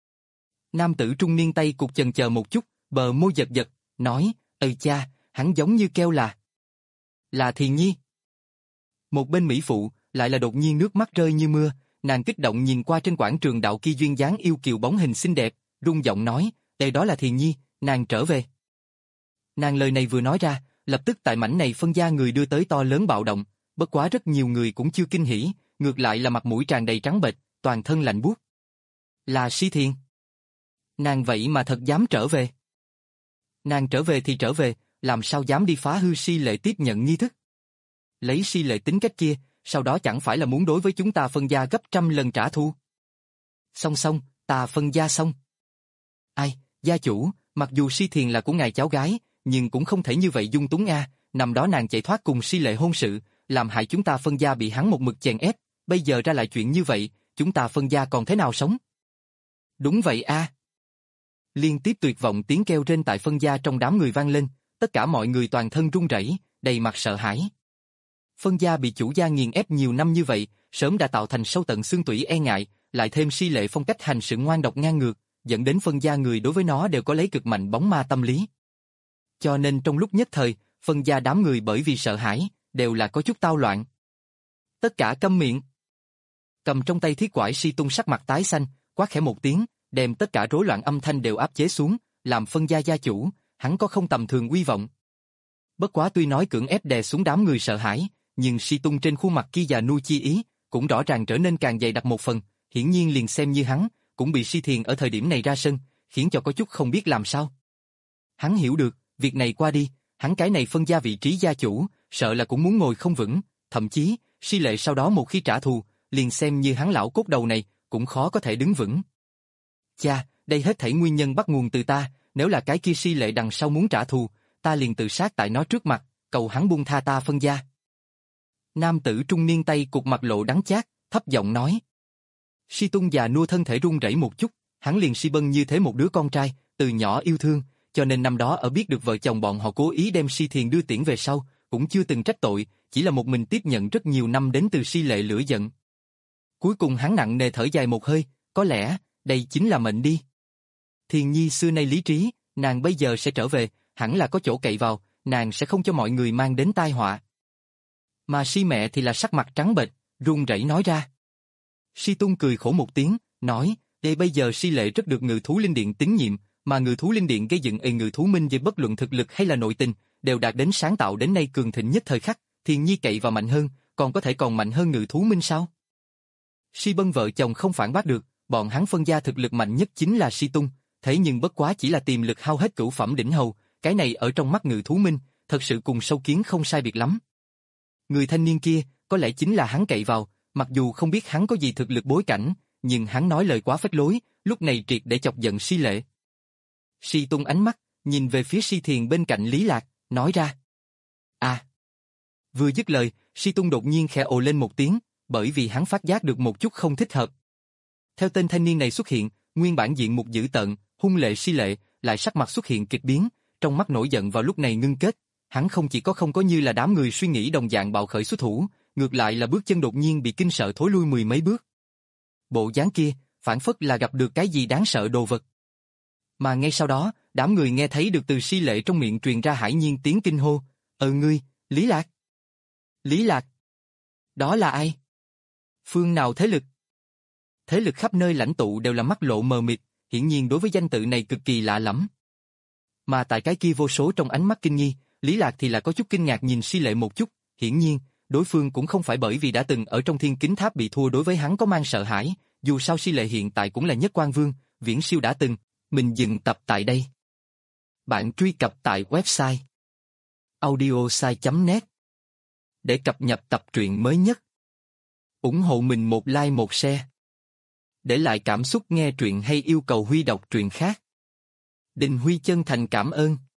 Nam tử trung niên tay cục chần chờ một chút, bờ môi giật giật, nói, "Ơi cha, hắn giống như kêu là... là Thiền Nhi." Một bên Mỹ phụ, lại là đột nhiên nước mắt rơi như mưa, nàng kích động nhìn qua trên quảng trường đạo kia duyên dáng yêu kiều bóng hình xinh đẹp, rung giọng nói, "Đây đó là Thiền Nhi, nàng trở về." Nàng lời này vừa nói ra, lập tức tại mảnh này phân gia người đưa tới to lớn bạo động, bất quá rất nhiều người cũng chưa kinh hỉ, ngược lại là mặt mũi tràn đầy trắng bệch, toàn thân lạnh buốt. Là Si Thiền. Nàng vậy mà thật dám trở về. Nàng trở về thì trở về, làm sao dám đi phá hư Si lệ tiếp nhận nghi thức. Lấy Si lệ tính cách kia, sau đó chẳng phải là muốn đối với chúng ta phân gia gấp trăm lần trả thù. Xong xong, ta phân gia xong. Ai, gia chủ, mặc dù Si Thiền là của ngài cháu gái, nhưng cũng không thể như vậy dung túng a, năm đó nàng chạy thoát cùng Si lệ hôn sự, làm hại chúng ta phân gia bị hắn một mực chèn ép, bây giờ ra lại chuyện như vậy, chúng ta phân gia còn thế nào sống? Đúng vậy a. Liên tiếp tuyệt vọng tiếng kêu rên tại phân gia trong đám người vang lên, tất cả mọi người toàn thân run rẩy, đầy mặt sợ hãi. Phân gia bị chủ gia nghiền ép nhiều năm như vậy, sớm đã tạo thành sâu tận xương tủy e ngại, lại thêm Si lệ phong cách hành sự ngoan độc ngang ngược, dẫn đến phân gia người đối với nó đều có lấy cực mạnh bóng ma tâm lý. Cho nên trong lúc nhất thời, phân gia đám người bởi vì sợ hãi, đều là có chút tao loạn. Tất cả câm miệng. Cầm trong tay thiết quải Si Tung sắc mặt tái xanh, quát khẽ một tiếng, đem tất cả rối loạn âm thanh đều áp chế xuống, làm phân gia gia chủ, hắn có không tầm thường uy vọng. Bất quá tuy nói cưỡng ép đè xuống đám người sợ hãi, nhưng Si Tung trên khuôn mặt kia già nuôi chi ý, cũng rõ ràng trở nên càng dày đặc một phần, hiển nhiên liền xem như hắn, cũng bị Si Thiền ở thời điểm này ra sân, khiến cho có chút không biết làm sao. Hắn hiểu được, việc này qua đi, hắn cái này phân gia vị trí gia chủ, sợ là cũng muốn ngồi không vững, thậm chí, Si lệ sau đó một khi trả thù, liền xem như hắn lão cốt đầu này, cũng khó có thể đứng vững. Cha, đây hết thảy nguyên nhân bắt nguồn từ ta, nếu là cái kia Si lệ đằng sau muốn trả thù, ta liền tự sát tại nó trước mặt, cầu hắn buông tha ta phân gia. Nam tử trung niên tay cục mặt lộ đắng chát, thấp giọng nói. Si Tung già nua thân thể run rẩy một chút, hắn liền Si Bân như thế một đứa con trai, từ nhỏ yêu thương, cho nên năm đó ở biết được vợ chồng bọn họ cố ý đem Si Thiền đưa tiễn về sau, cũng chưa từng trách tội, chỉ là một mình tiếp nhận rất nhiều năm đến từ Si lệ lửa giận. Cuối cùng hắn nặng nề thở dài một hơi, có lẽ, đây chính là mệnh đi. Thiền Nhi xưa nay lý trí, nàng bây giờ sẽ trở về, hẳn là có chỗ cậy vào, nàng sẽ không cho mọi người mang đến tai họa. Mà Si mẹ thì là sắc mặt trắng bệch, run rẩy nói ra. Si Tung cười khổ một tiếng, nói, đây bây giờ Si lệ rất được Ngự thú linh điện tín nhiệm, mà Ngự thú linh điện gây dựng ê Ngự thú minh về bất luận thực lực hay là nội tình, đều đạt đến sáng tạo đến nay cường thịnh nhất thời khắc, Thiền Nhi cậy vào mạnh hơn, còn có thể còn mạnh hơn Ngự thú minh sao? Si Bân vợ chồng không phản bác được, bọn hắn phân gia thực lực mạnh nhất chính là Si Tung, thế nhưng bất quá chỉ là tiềm lực hao hết cửu phẩm đỉnh hầu, cái này ở trong mắt Ngự thú minh, thật sự cùng sâu kiến không sai biệt lắm. Người thanh niên kia, có lẽ chính là hắn cậy vào, mặc dù không biết hắn có gì thực lực bối cảnh, nhưng hắn nói lời quá phách lối, lúc này triệt để chọc giận Si lệ. Si Tung ánh mắt, nhìn về phía Si Thiền bên cạnh Lý Lạc, nói ra. À! Vừa dứt lời, Si Tung đột nhiên khẽ ồ lên một tiếng, bởi vì hắn phát giác được một chút không thích hợp. Theo tên thanh niên này xuất hiện, nguyên bản diện mục dữ tợn, hung lệ Si lệ, lại sắc mặt xuất hiện kịch biến, trong mắt nổi giận vào lúc này ngưng kết. Hắn không chỉ có không có như là đám người suy nghĩ đồng dạng bạo khởi xuất thủ, ngược lại là bước chân đột nhiên bị kinh sợ thối lui mười mấy bước. Bộ dáng kia, phản phất là gặp được cái gì đáng sợ đồ vật. Mà ngay sau đó, đám người nghe thấy được từ Si Lệ trong miệng truyền ra hải nhiên tiếng kinh hô, ờ ngươi, Lý Lạc. Lý Lạc? Đó là ai? Phương nào thế lực? Thế lực khắp nơi lãnh tụ đều là mắt lộ mờ mịt, hiển nhiên đối với danh tự này cực kỳ lạ lẫm. Mà tại cái kia vô số trong ánh mắt kinh nghi, Lý Lạc thì là có chút kinh ngạc nhìn Si Lệ một chút, hiển nhiên, đối phương cũng không phải bởi vì đã từng ở trong Thiên Kính Tháp bị thua đối với hắn có mang sợ hãi, dù sao Si Lệ hiện tại cũng là nhất quan vương, viễn siêu đã từng. Mình dừng tập tại đây. Bạn truy cập tại website audiosai chấm net để cập nhật tập truyện mới nhất. Ủng hộ mình một like một share. Để lại cảm xúc nghe truyện hay yêu cầu Huy đọc truyện khác. Đình Huy chân thành cảm ơn.